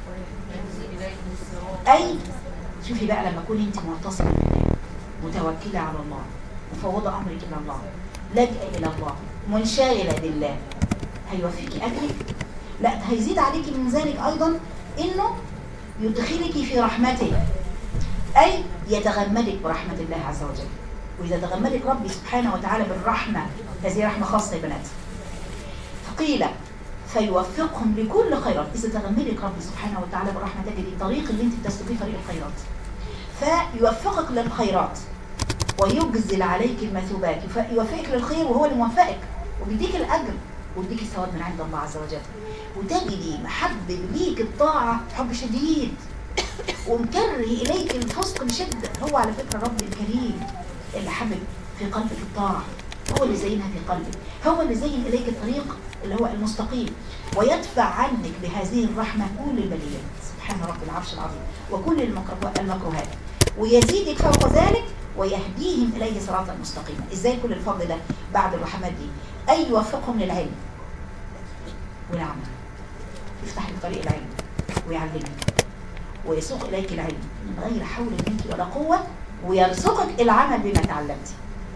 أي شوفي بقى لما تكوني أنت معتصمة بالله، متوكلة على الله، مفوضة أمرك إلى الله، لاجئة إلى الله، منشغلة بالله، هيوفيك أجرك. لا، هيزيد عليك من ذلك أيضا إنه يدخلك في رحمته، أي يتغمدك برحمة الله عز وجل. وإذا تغمدك ربي سبحانه وتعالى بالرحمة، هذه رحمة خاصة يا بنات، فقيل فيوفقهم لكل خيرات. إذا تغمدك ربي سبحانه وتعالى بالرحمة تجد الطريق اللي انت بتسلكيه طريق الخيرات، فيوفقك للخيرات ويجزل عليك المثوبات، يوفقك للخير وهو اللي موفقك وبيديك الأجر ويديك الثواب من عند الله عز وجل. وتجدي محبب ليك الطاعة حب شديد، ومكره إليك الفسق بشدة. هو على فكرة ربي الكريم اللي حبب في قلبك الطاعة، هو اللي زينها في قلبك، هو اللي زين إليك الطريق اللي هو المستقيم، ويدفع عنك بهذه الرحمة كل البليات سبحان رب العرش العظيم وكل المكروهات، ويزيدك فوق ذلك ويهديهم إليه صراطا مستقيما. إزاي كل الفضل ده بعد الرحمات دي؟ أي يوفقهم للعلم والعمل، يفتح لك طريق العلم ويعلمك ويسوق إليك العلم من غير حول منك ولا قوة، ويرزقك العمل بما تعلمت.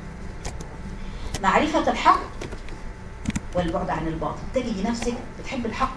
معرفة الحق والبعد عن الباطل، تجدي نفسك بتحب الحق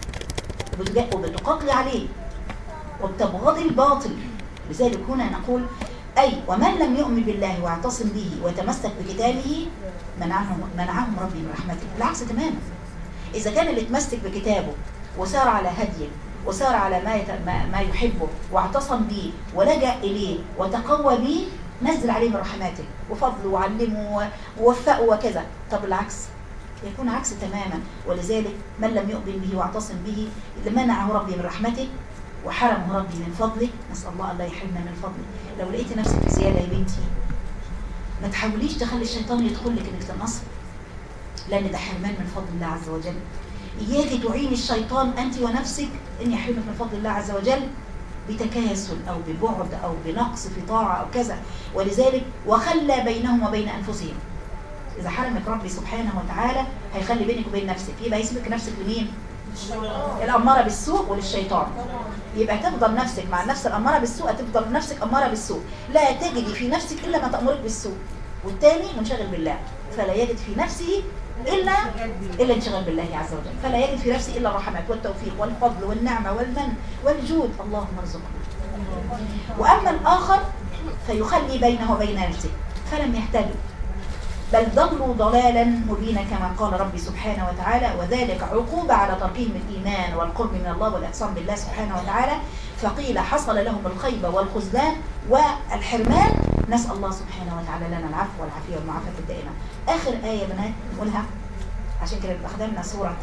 وبتقاتلي عليه وبتبغضي الباطل. لذلك هنا نقول أي ومن لم يؤمن بالله واعتصم به وتمسك بكتابه منعهم ربي من رحمته. بالعكس تماما، إذا كان اللي اتمسك بكتابه وسار على هديه وسار على ما يحبه واعتصم به ولجأ إليه وتقوى به، نزل عليه من رحماته وفضله وعلمه ووفقه وكذا. طب العكس يكون عكس تماما. ولذلك من لم يؤمن به واعتصم به منعه ربي من رحمته وحرمه ربي من فضله. نسأل الله أن لا يحرمنا من فضله. لو لقيت نفسك في زيادة يا بنتي ما تحاوليش تخلي الشيطان يدخل لك انك تنقصي، لأن ده حرمان من فضل الله عز وجل. إياك تعين الشيطان أنت ونفسك أن يحرمك من فضل الله عز وجل بتكاسل أو ببعد أو بنقص في طاعة أو كذا. ولذلك وخلى بينهم وبين أنفسهم. إذا حرمك ربي سبحانه وتعالى هيخلي بينك وبين نفسك، يبقى يسيبك نفسك لمين؟ الأمارة بالسوء وللشيطان. يبقى تفضل نفسك مع النفس الأمارة بالسوء، تفضل نفسك أمارة بالسوء، لا تجد في نفسك إلا ما تأمرك بالسوء، والتاني منشغل بالله فلا يجد في نفسه إلا انشغال بالله عز وجل، فلا يجد في نفسه إلا الرحمات والتوفيق والفضل والنعمة والمن والجود. اللهم ارزقنا. وأما الآخر فيخلي بينه وبين نفسه فلم يهتدوا بل ضلوا ضلالا مبينا كما قال ربي سبحانه وتعالى، وذلك عقوبة على تركهم الإيمان والقرب من الله والإحسان بالله سبحانه وتعالى. فقيل حصل لهم الخيبة والخذلان والحرمان. نسأل الله سبحانه وتعالى لنا العفو والعافية والمعافاة الدائمة. آخر آية يا بنات نقولها عشان كده أخذنا سورة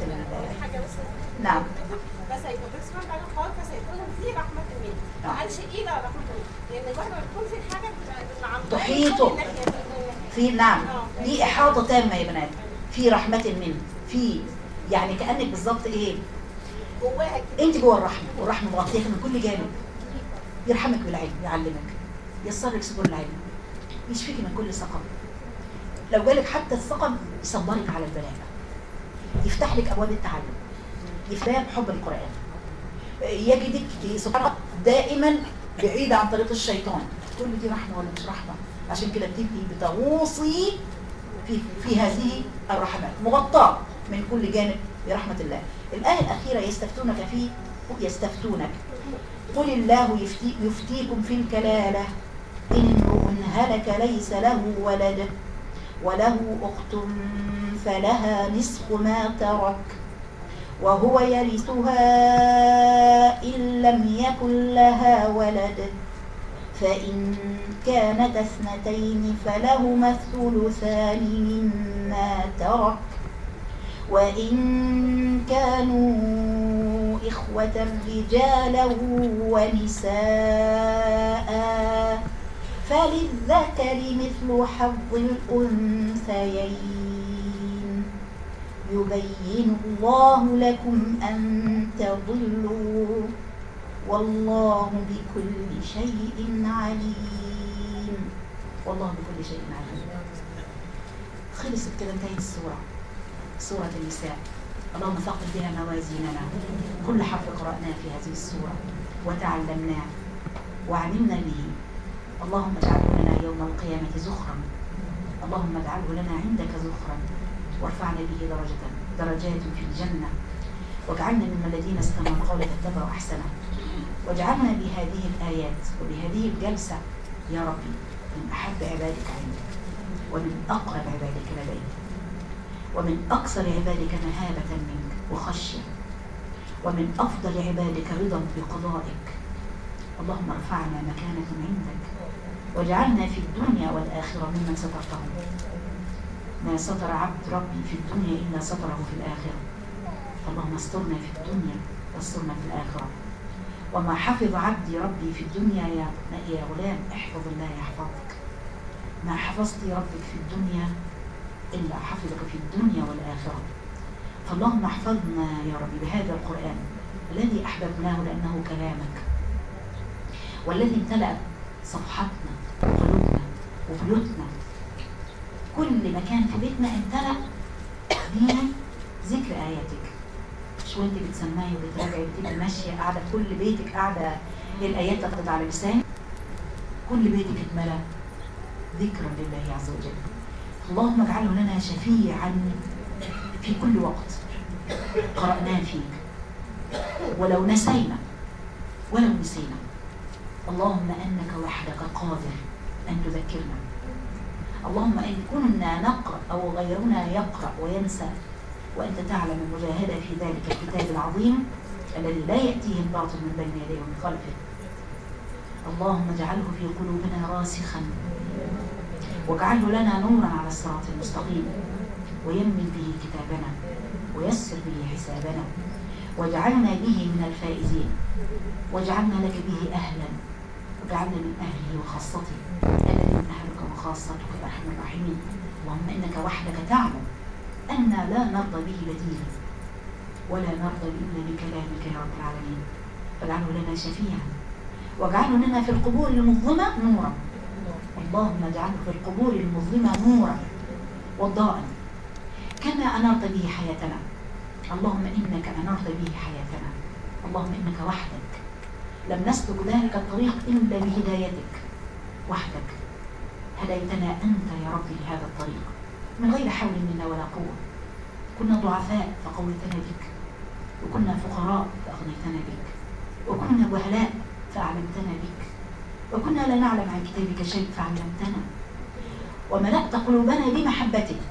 نعم. فسيكون بعد الخوف فسيكون في رحمة منه. ما قالش إيه لا رحمة منه، لأن الواحد لما تكون في حاجة تحيطه في نعم دي إحاطة تامة يا بنات، في رحمة منه، في يعني كأنك بالظبط إيه جواها أنت جوه الرحمة، والرحمة مغطيك من كل جانب. يرحمك بالعلم، يعلمك، يسرك سبل العلم، يشفيك من كل سقم. لو جالك حتى السقم يصبرك على البلاء، يفتح لك أبواب التعلم، يفتح حب القرآن، يجدك سبحانه دائما بعيدة عن طريق الشيطان. تقول لي دي رحمة ولا مش رحمة؟ عشان كده بتبقي بتغوصي في هذه الرحمات، مغطاة من كل جانب برحمة الله. الآية الأخيرة يستفتونك قل الله يفتيكم في الكلالة إن امرؤ هلك ليس له ولد وله أخت فلها نصف ما ترك وهو يرثها إن لم يكن لها ولد فإن كانت اثنتين فلهما الثلثان مما ترك وإن كانوا إخوة رجالا ونساء فللذكر مثل حظ الأنثيين يبين الله لكم أن تضلوا والله بكل شيء عليم. والله بكل شيء عليم. خلصت كده، انتهت السورة، سورة النساء. اللهم ثقل بها موازيننا، كل حرف قرأناه في هذه السورة وتعلمناه وعلمنا به. اللهم اجعله لنا يوم القيامة زخرا، اللهم اجعله لنا عندك زخرا وارفعنا به درجات في الجنة، واجعلنا ممن الذين استمعوا القول فاتبعوا أحسنه، واجعلنا بهذه الآيات وبهذه الجلسة يا ربي من أحب عبادك عندك، ومن أقرب عبادك لديك، ومن أكثر عبادك مهابة منك وخشية، ومن أفضل عبادك رضا بقضائك. اللهم ارفعنا مكانة عندك، واجعلنا في الدنيا والآخرة ممن سترتهم. ما ستر عبد ربي في الدنيا إلا ستره في الآخرة، اللهم استرنا في الدنيا واسترنا في الآخرة. وما حفظ عبدي ربي في الدنيا يا غلام احفظ الله يحفظك. ما حفظت ربك في الدنيا إلا حفظك في الدنيا والآخرة. فاللهم احفظنا يا ربي بهذا القرآن الذي أحببناه لأنه كلامك، والذي امتلأ صفحتنا وقلوبنا وبيوتنا. كل مكان في بيتنا امتلأ بينا ذكر آياتك. شو انت بتسمعي وبتراجعي بتبقي ماشية قاعدة في كل بيتك، قاعدة الآيات تقضي على لسانك، كل بيتك اتملأ ذكرا لله عز وجل. اللهم اجعله لنا شفيعا في كل وقت قرأناه فيك، ولو نسينا اللهم أنك وحدك قادر أن تذكرنا. اللهم إن كنا نقرأ أو غيرنا يقرأ وينسى وأنت تعلم المجاهدة في ذلك الكتاب العظيم الذي لا يأتيه الباطل من بين يديه ومن خلفه. اللهم اجعله في قلوبنا راسخا، واجعله لنا نورا على الصراط المستقيم، ويمن به كتابنا ويسر به حسابنا، واجعلنا به من الفائزين، واجعلنا لك به أهلا، واجعلنا من أهله وخاصته الذي من أهلك وخاصتك يا أرحم الراحمين. اللهم إنك وحدك تعلم أننا لا نرضى به بديلا ولا نرضى إلا بكلامك يا رب العالمين. فاجعله لنا شفيعا، واجعله لنا في القبور المظلمة نورا. اللهم اجعله في القبور المظلمة نورا وضاء كما أنرت به حياتنا. اللهم إنك أنرت به حياتنا. اللهم إنك وحدك لم نسلك ذلك الطريق إلا بهدايتك وحدك. هديتنا أنت يا رب لهذا الطريق من غير حول منا ولا قوة. كنا ضعفاء فقويتنا بك، وكنا فقراء فأغنيتنا بك، وكنا جهلاء فأعلمتنا بك، وكنا لا نعلم عن كتابك شيء فعلمتنا، وملأت قلوبنا بمحبتك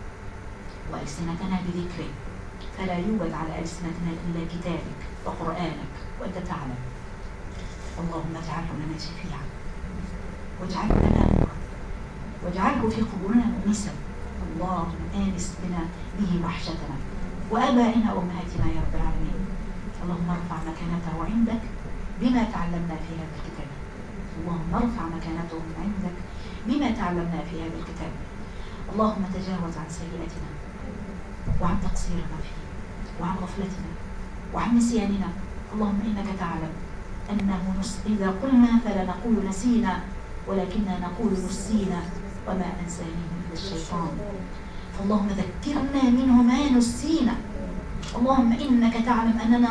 وألسنتنا بذكرك. فلا يوجد على ألسنتنا إلا كتابك وقرآنك وأنت تعلم. اللهم اجعله لنا شفيعا، واجعله لنا نورا، واجعله في قبورنا مؤنسا. اللهم آنس بنا به وحشتنا وآبائنا وأمهاتنا يا رب العالمين. اللهم ارفع مكانته عندك بما تعلمنا في هذا الكتاب. اللهم ارفع مكانتهم عندك بما تعلمنا في هذا الكتاب. اللهم تجاوز عن سيئاتنا وعن تقصيرنا فيه وعن غفلتنا وعن نسياننا. اللهم إنك تعلم أنه إذا قلنا فلا نقول نسينا، ولكننا نقول نسينا وما أنسانيه إلا الشيطان. فاللهم ذكرنا منه ما نسينا. اللهم إنك تعلم أننا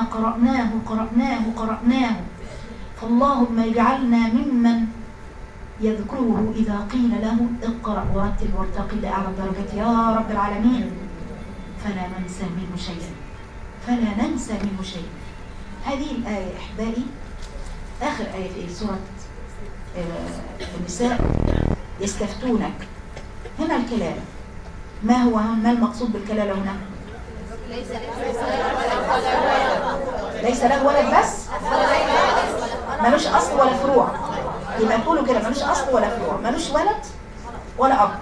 قرأناه. فاللهم اجعلنا ممن يذكره إذا قيل له اقرأ ورتل وارتقي لأعلى الدرجات يا رب العالمين. فلا ننسى منه شيء. هذه الآية أحبائي آخر آية في سورة النساء. يستفتونك، هنا الكلالة. ما المقصود بالكلالة هنا؟ ليس له ولد بس، ملوش أصل ولا فروع. يبقى تقولوا كده ملوش أصل ولا فروع، ملوش ولد ولا أب.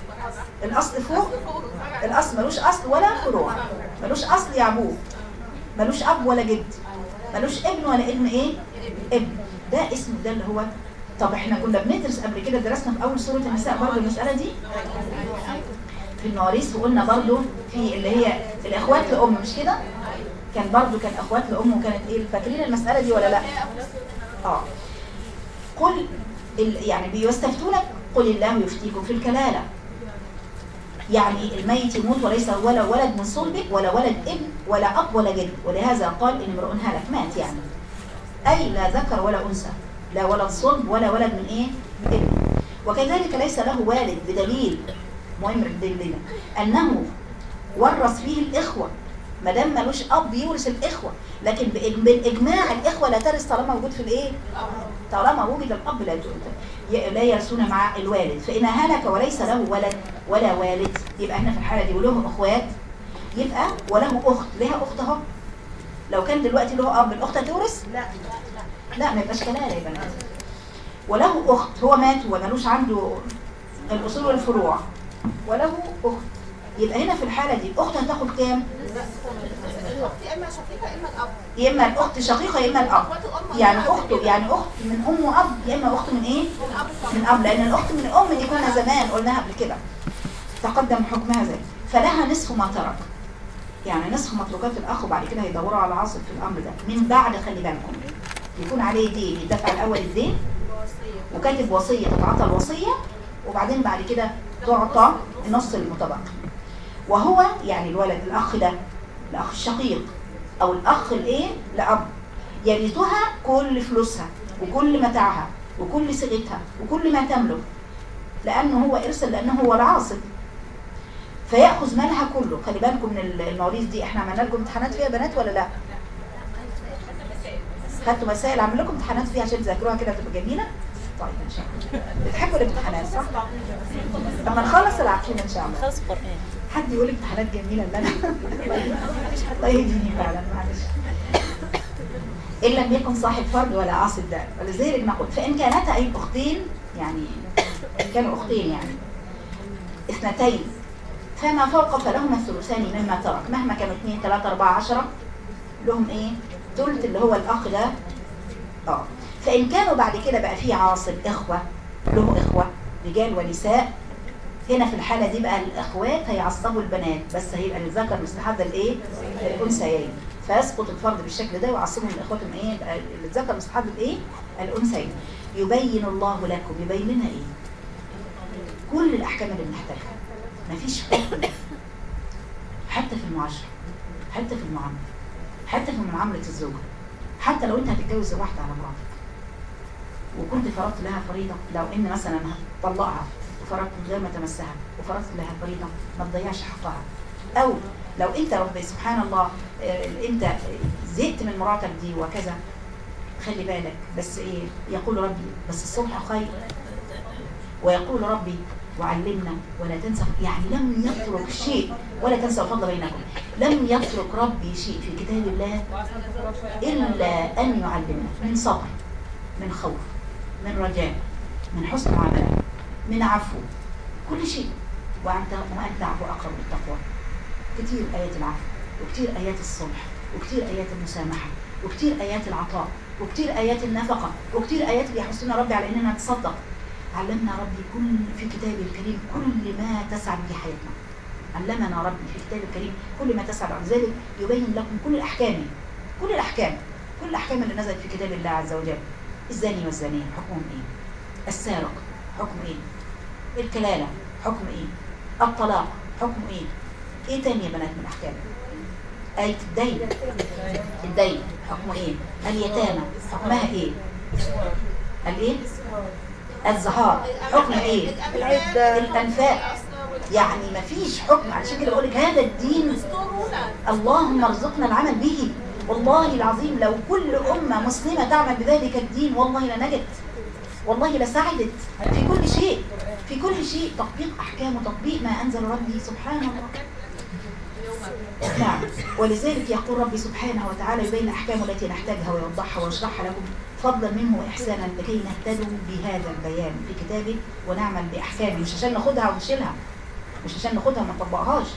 الأصل فوق، الأصل ملوش أصل ولا فروع، ملوش أصل يعبوه. ملوش اب ولا جد، ملوش ابن ولا ابن ايه؟ ابن. ده اسمه ده اللي هو. طب احنا كنا بندرس قبل كده، درسنا في اول سورة النساء برضه المسألة دي في المواريث، وقلنا برضه في اللي هي الاخوات لام، مش كده؟ كان برضه كان اخوات لام، وكانت ايه؟ فاكرين المسألة دي ولا لا؟ قل يعني بيستفتونك قل الله يفتيكم في الكلالة. يعني الميت يموت وليس ولا ولد من صلبه ولا ولد ابن ولا اب ولا جد، ولهذا قال ان امرؤ هلك مات، يعني اي لا ذكر ولا انثى، لا ولد صلب ولا ولد من ايه؟ ابن. وكذلك ليس له والد، بدليل مهم الدليل انه ورث فيه الاخوه، ما دام ملوش اب يورث الاخوه، لكن بالاجماع الاخوه لا ترث طالما وجود في الايه؟ طالما وجد الاب لا يرثون مع الوالد. فإن هلك وليس له ولد ولا والد، يبقى احنا في الحالة دي وله اخوات، يبقى وله اخت، لها اخت اهو. لو كان دلوقتي له اب الاخت هتورث؟ لا ما يبقاش كلالة يا بنات. وله اخت، هو مات ومالوش عنده الاصول والفروع، وله اخت، يبقى هنا في الحالة دي الاخت هتاخد كام؟ الاخت اما شقيقه اما الاب، يا اما الاخت شقيقه يا اما الاب. يعني اخته، يعني اخت من ام واب، يا اما اخت من ايه؟ من اب، لان الاخت من الام دي كنا زمان قلناها قبل كده تقدم حكمها زي. فلها نصف ما ترك، يعني نصف متروكات الاخ، وبعد كده هيدوروا على عاصب في الامر ده من بعد. خلي بالكم يكون عليه دين، يدفع الاول الدين وكاتب وصيه تتعطى الوصيه، وبعدين بعد كده تعطى النص المتبقي. وهو يعني الولد الاخ ده، الاخ الشقيق او الاخ الايه لاب، يرثها كل فلوسها وكل متاعها وكل صيغتها وكل ما تملك، لانه هو ارث، لانه هو العاصب، فياخذ مالها كله. خلي بالكم من المواريث دي، احنا عملنا لكم امتحانات فيها بنات ولا لا؟ خدتوا مسائل عمل لكم امتحانات فيها عشان تذاكروها كده تبقى جميله. طيب ان شاء الله بتحبوا الامتحانات صح؟ لما نخلص العقيده ان شاء الله خلص قرآن. حد يقول امتحانات جميله اللي انا الله يهديني فعلا، معلش. ان لم يكن صاحب فرد ولا عاصب ده، ولذلك نقول فان كانتا اي اختين، يعني ان كانوا اختين يعني اثنتين فما فوق فلهما الثلثان مما ترك، مهما كانوا 2 3 4 10 لهم ايه؟ ثلث اللي هو الاخ ده. فان كانوا بعد كده بقى في عاصب اخوه، له اخوه رجال ونساء، هنا في الحالة دي بقى الأخوات هيعصبوا البنات، بس هيبقى للذكر مثل حظ الإيه؟ الأنثيين، فيسقط الفرد بالشكل ده ويعصبهم الإخوات من إيه؟ بقى للذكر مثل حظ الإيه؟ الأنثيين. يبين الله لكم، يبين لنا إيه؟ كل الأحكام اللي بنحتاجها، مفيش حكم حتى في المعاشرة، حتى في المعاملة، حتى في معاملة الزوجة، حتى لو أنت هتتجوز واحدة على مراتك وكنت فرضت لها فريضة، لو إن مثلا هتطلقها وفرضت من غير ما تمسها وفرضت لها فريضة، ما تضيعش حقها. او لو انت ربي سبحان الله انت زهقت من مراتك دي وكذا، خلي بالك بس ايه؟ يقول ربي بس الصلح خير، ويقول ربي وعلمنا ولا تنسى، يعني لم يترك شيء ولا تنسى الفضل بينكم، لم يترك ربي شيء في كتاب الله الا ان يعلمنا من صبر، من خوف، من رجاء، من حسن معامله، من عفو، كل شيء. وأن تعفو أقرب للتقوى. كتير آيات العفو، وكتير آيات الصلح، وكتير آيات المسامحة، وكتير آيات العطاء، وكتير آيات النفقة، وكتير آيات اللي يحثنا ربي على إننا نتصدق. علمنا ربي كل في كتابه الكريم كل ما تسعد به حياتنا. علمنا ربي في كتابه الكريم كل ما تسعد، عن ذلك يبين لكم كل الأحكام، كل الأحكام اللي نزلت في كتاب الله عز وجل. الزاني والزانية حكمهم إيه؟ السارق حكم إيه؟ الكلالة حكم ايه؟ الطلاق حكم ايه؟ ايه تاني يا بنات من الاحكام؟ آية الدين حكم ايه؟ اليتامى حكمها ايه؟ الايه؟ الزهار حكم ايه؟ الانفاق. يعني ما فيش حكم، عشان كده بقول لك هذا الدين اللهم ارزقنا العمل به. والله العظيم لو كل امه مسلمه تعمل بذلك الدين والله لنجت، والله لسعدت في كل شيء، في كل شيء. تطبيق احكام وتطبيق ما انزل ربي سبحانه وتعالى. نعم، ولذلك يقول ربي سبحانه وتعالى يبين احكامه التي نحتاجها ويوضحها ويشرحها لكم فضلا منه واحسانا لكي نهتدوا بهذا البيان في كتابه ونعمل باحكامه، مش عشان ناخدها ونشيلها، مش عشان ناخدها وما نطبقهاش،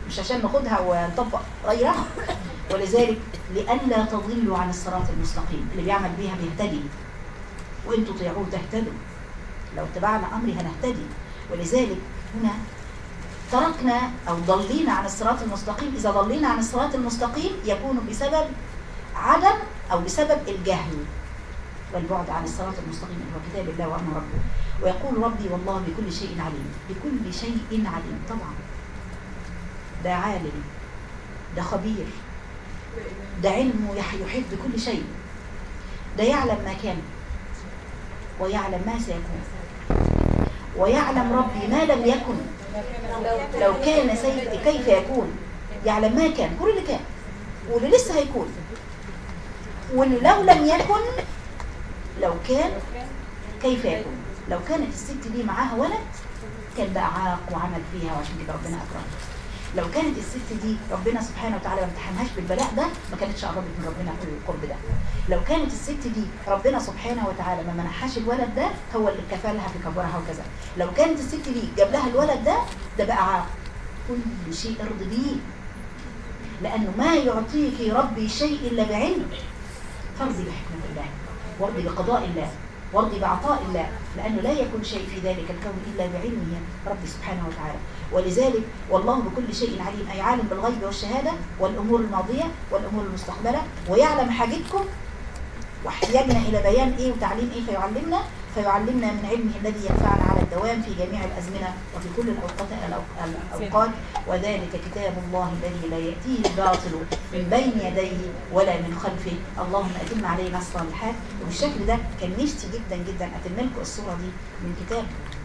مش عشان ناخدها ونطبق غيرها. ولذلك لئلا تضلوا عن الصراط المستقيم، اللي بيعمل بيها بيهتدي، وإن تطيعوه تهتدوا، لو اتبعنا أمري هنهتدي. ولذلك هنا تركنا أو ضلينا عن الصراط المستقيم. إذا ضلينا عن الصراط المستقيم يكون بسبب عدم أو بسبب الجهل والبعد عن الصراط المستقيم اللي هو كتاب الله وأمر ربه. ويقول ربي والله بكل شيء عليم. بكل شيء عليم، طبعا ده عالم، ده خبير، ده علمه يحيط بكل شيء، ده يعلم ما كان ويعلم ما سيكون، ويعلم ربي ما لم يكن لو كان كيف يكون. يعلم ما كان، كل اللي كان واللي لسه هيكون، واللي لو لم يكن لو كان كيف يكون. لو كانت الست دي معاها ولد كان بقى عاق وعمل فيها، وعشان كده ربنا أكرمها. لو كانت الست دي ربنا سبحانه وتعالى ما امتحنهاش بالبلاء ده ما كانتش قربت من ربنا في القرب ده. لو كانت الست دي ربنا سبحانه وتعالى ما منحهاش الولد ده هو اللي كفى لها في كبرها وكذا. لو كانت الست دي جاب لها الولد ده بقى عاق. كل شيء ارضي بيه، لأنه ما يعطيك ربي شيء إلا بعلم. فارضي بحكمة الله، وارضي بقضاء الله، وارضي بعطاء الله، لأنه لا يكون شيء في ذلك الكون إلا بعلمه ربي سبحانه وتعالى. ولذلك والله بكل شيء عليم، أي عالم بالغيب والشهادة والأمور الماضية والأمور المستقبلة، ويعلم حاجتكم واحتياجنا إلى بيان إيه وتعليم إيه، فيعلمنا من علمه الذي ينفعنا على الدوام في جميع الأزمنة وفي كل الأوقات. وذلك كتاب الله الذي لا يأتيه الباطل من بين يديه ولا من خلفه. اللهم أتم علينا الصالحات. وبالشكل ده كان نفسي جدا جدا أتم لكم الصورة دي من كتاب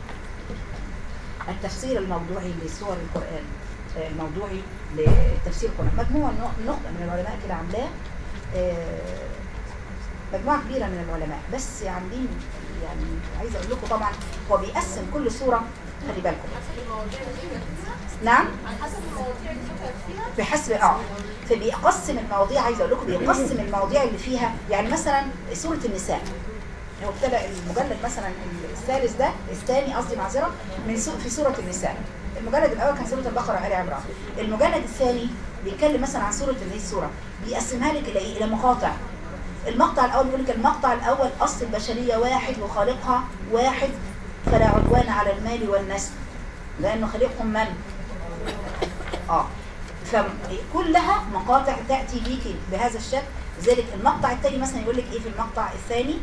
التفسير الموضوعي لسور القرآن، الموضوعي لتفسير القرآن. مجموعة نخبة من العلماء كده عاملاه، مجموعة كبيرة من العلماء، بس عاملين يعني عايزة أقول لكم طبعا هو بيقسم كل سورة، خلي بالكم. نعم؟ على حسب المواضيع اللي فيها بحسب فبيقسم المواضيع. عايزة أقول لكم بيقسم المواضيع اللي فيها. يعني مثلا سورة النساء هو ابتدى المجلد مثلا الثالث ده الثاني قصدي معذرة من في سورة النساء. المجلد الأول كان سورة البقرة وآل عمران. المجلد الثاني بيتكلم مثلا عن سورة السورة، بيقسمها لك إلى مقاطع. المقطع الأول يقول لك المقطع الأول أصل البشرية واحد وخالقها واحد، فلا عدوان على المال والنسل لأنه خلقهم من؟ فكلها مقاطع تأتي بيك بهذا الشكل. لذلك المقطع الثاني مثلا يقول لك إيه في المقطع الثاني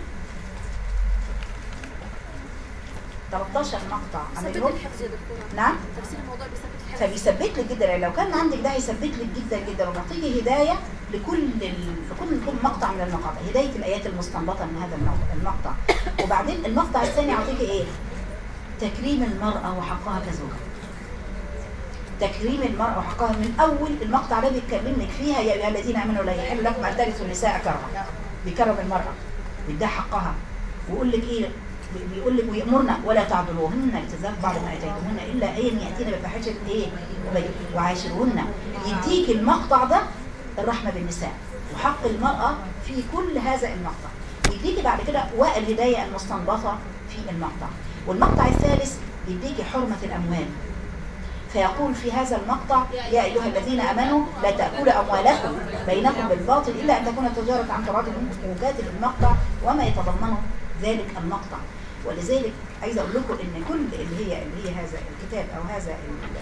13 مقطع بيثبت الحفظ يا دكتورة. نعم، تفسير الموضوع بيثبت الحفظ، فبيثبت لك جدا. يعني لو كان عندك ده هيثبت لك جدا جدا، وبيعطيكي هدايه لكل مقطع من المقاطع، هدايه الايات المستنبطه من هذا المقطع. وبعدين المقطع الثاني يعطيكي ايه؟ تكريم المراه وحقها كزوجه. تكريم المراه وحقها من اول المقطع ده بيتكلم لك فيها يا ايها الذين امنوا لا يحل لكم ان ترثوا النساء كرها. بيكرم المراه، بيديها حقها، ويقول لك ايه؟ بيقول لك ويأمرنا ولا تعضلوهن لتذهب بعض ما اتيتموهن الا ان ياتين بفاحشه ايه وعاشروهن. يديك المقطع ده الرحمه بالنساء وحق المراه في كل هذا المقطع. يديك بعد كده والهدايه المستنبطه في المقطع. والمقطع الثالث يديك حرمه الاموال، فيقول في هذا المقطع يا ايها الذين امنوا لا تاكلوا اموالكم بينكم بالباطل الا ان تكون تجاره عن تراض منكم. وجادل المقطع وما يتضمنه ذلك المقطع. ولذلك عايزه اقول لكم ان كل اللي هي هذا الكتاب او هذا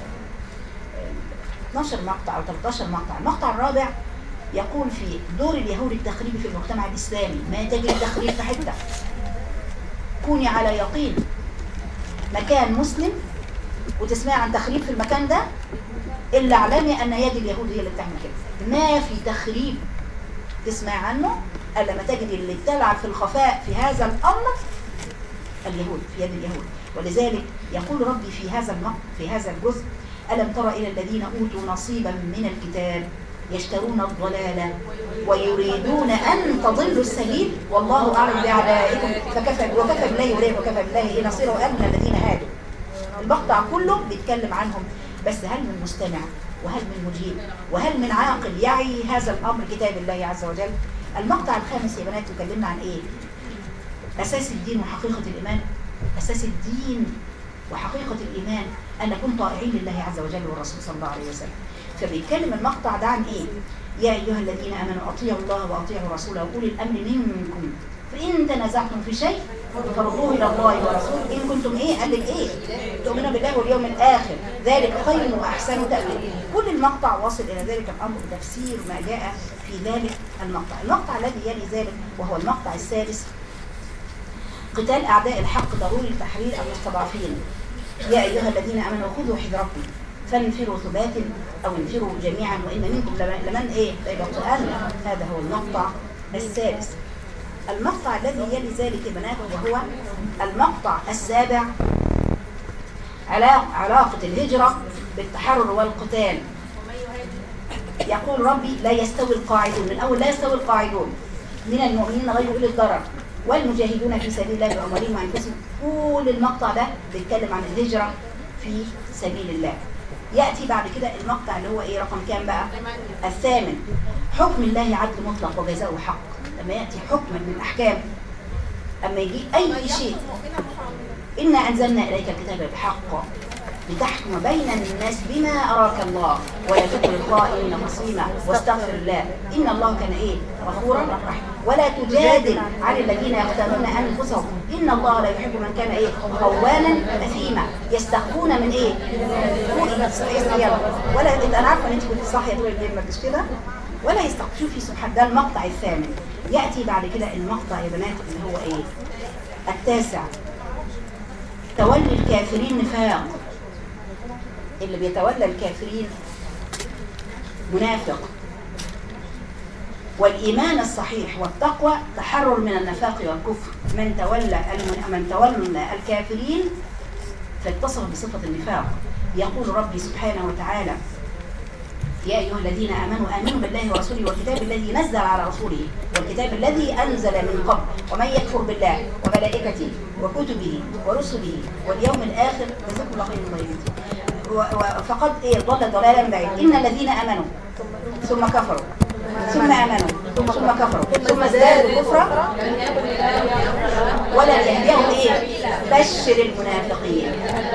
12 مقطع او 13 مقطع. المقطع الرابع يقول في دور اليهود التخريبي في المجتمع الاسلامي. ما تجد التخريب في حته كوني على يقين، مكان مسلم وتسمعي عن تخريب في المكان ده الا اعلمي ان يد اليهود هي اللي بتعمل كده. ما في تخريب تسمع عنه الا ما تجد اللي بتلعب في الخفاء في هذا الامر اليهود، في يد اليهود. ولذلك يقول ربي في هذا الجزء ألم تر إلى الذين أوتوا نصيبا من الكتاب يشترون الضلالة ويريدون أن تضلوا السبيل والله أعلم بأعدائكم وكفى بالله وليه وكفى بالله نصيرا وأمن الذين هادوا. المقطع كله بيتكلم عنهم، بس هل من مستمع وهل من مجيب وهل من عاقل يعي هذا الأمر كتاب الله عز وجل؟ المقطع الخامس يا بنات يكلمنا عن إيه؟ أساس الدين وحقيقة الإيمان. أساس الدين وحقيقة الإيمان أن نكون طائعين لله عز وجل والرسول صلى الله عليه وسلم. فبيتكلم المقطع ده عن ايه؟ يا ايها الذين امنوا اطيعوا الله واطيعوا رسوله واولي الامر منكم فان تنازعتم في شيء فردوه الى الله ورسوله ان كنتم ايه؟ قال لك ايه؟ تؤمنون بالله واليوم الاخر ذلك خير واحسن تاويل. كل المقطع واصل الى ذلك الامر بتفسير ما جاء في ذلك المقطع. المقطع الذي يلي ذلك وهو المقطع السادس: قتال اعداء الحق ضروري لتحرير المستضعفين. يا ايها الذين امنوا خذوا حذركم فانفروا ثبات او انفروا جميعا وان منكم لمن ايه؟ ليبطئن. هذا هو المقطع السادس. المقطع الذي يلي ذلك يا بنات وهو المقطع السابع: علاقة الهجرة بالتحرر والقتال. يقول ربي: لا يستوي القاعدون، من أول لا يستوي القاعدون من المؤمنين غير أولي الضرر والمجاهدون في سبيل الله بأموالهم وأنفسهم. كل المقطع ده بيتكلم عن الهجرة في سبيل الله. يأتي بعد كده المقطع اللي هو ايه؟ رقم كام بقى؟ الثامن: حكم الله عدل مطلق وجزاؤه حق. لما يأتي حكم من الأحكام، أما يجي أي شيء: إنا أنزلنا إليك الكتاب بالحق لتحكم بين الناس بما أراك الله ولا تكن الخائنين خصيما واستغفر الله إن الله كان إيه؟ غفورا رحيما. ولا تجادل عن الذين يختارون أنفسهم إن الله لا يحب من كان إيه؟ خوانا أثيما. يستخفون من إيه؟ ولا أنا عارفة أن أنت كنت صاحية طول الليل ما فيش كده. ولا يستخفون في سبحان. ده المقطع الثامن. يأتي بعد كده المقطع يا بنات اللي هو إيه؟ التاسع: تولي الكافرين نفاق. اللي بيتولى الكافرين منافق، والإيمان الصحيح والتقوى تحرر من النفاق والكفر. من تولى الكافرين فاتصف بصفة النفاق. يقول ربي سبحانه وتعالى: يا أيها الذين آمنوا بالله ورسوله والكتاب الذي نزل على رسوله والكتاب الذي أنزل من قبل ومن يكفر بالله وملائكته وكتبه ورسله واليوم الآخر فذكر الله خير طيبين فقد ضل ضلالا بعيدا. إن الذين آمنوا ثم كفروا ثم آمنوا ثم كفروا ثم ازدادوا كفرا ولا يهديهم إيه؟ بشر المنافقين.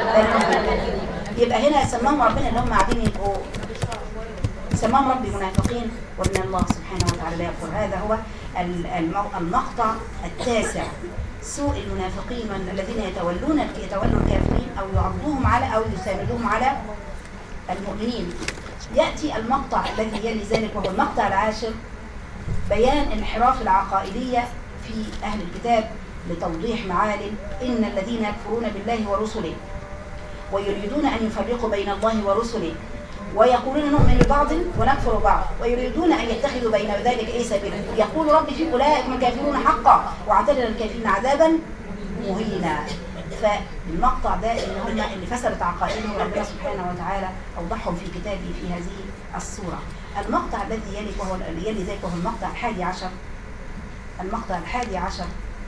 يبقى هنا سماهم ربنا اللي هم قاعدين يبقوا سماهم ربي منافقين، وإن الله سبحانه وتعالى لا يغفر. هذا هو المقطع التاسع: سوء المنافقين الذين يتولوا الكافرين أو يعضوهم على أو يساندوهم على المؤمنين. يأتي المقطع الذي يلي ذلك وهو المقطع العاشر: بيان انحراف العقائدية في أهل الكتاب لتوضيح معالم إن الذين يكفرون بالله ورسله ويريدون أن يفرقوا بين الله ورسله ويقولون نؤمن ببعض ونكفر بعض ويريدون أن يتخذوا بين ذلك أي سبيلا. يقول ربي: في أولئك هم الكافرون حقا وأعتدنا للكافرين عذابا مهينا. فالمقطع ده اللي فسرت عقائدهم ربنا سبحانه وتعالى أوضحهم في كتابه في هذه الصورة. المقطع الذي يلي ذلك وهو المقطع الحادي عشر. المقطع الحادي عشر: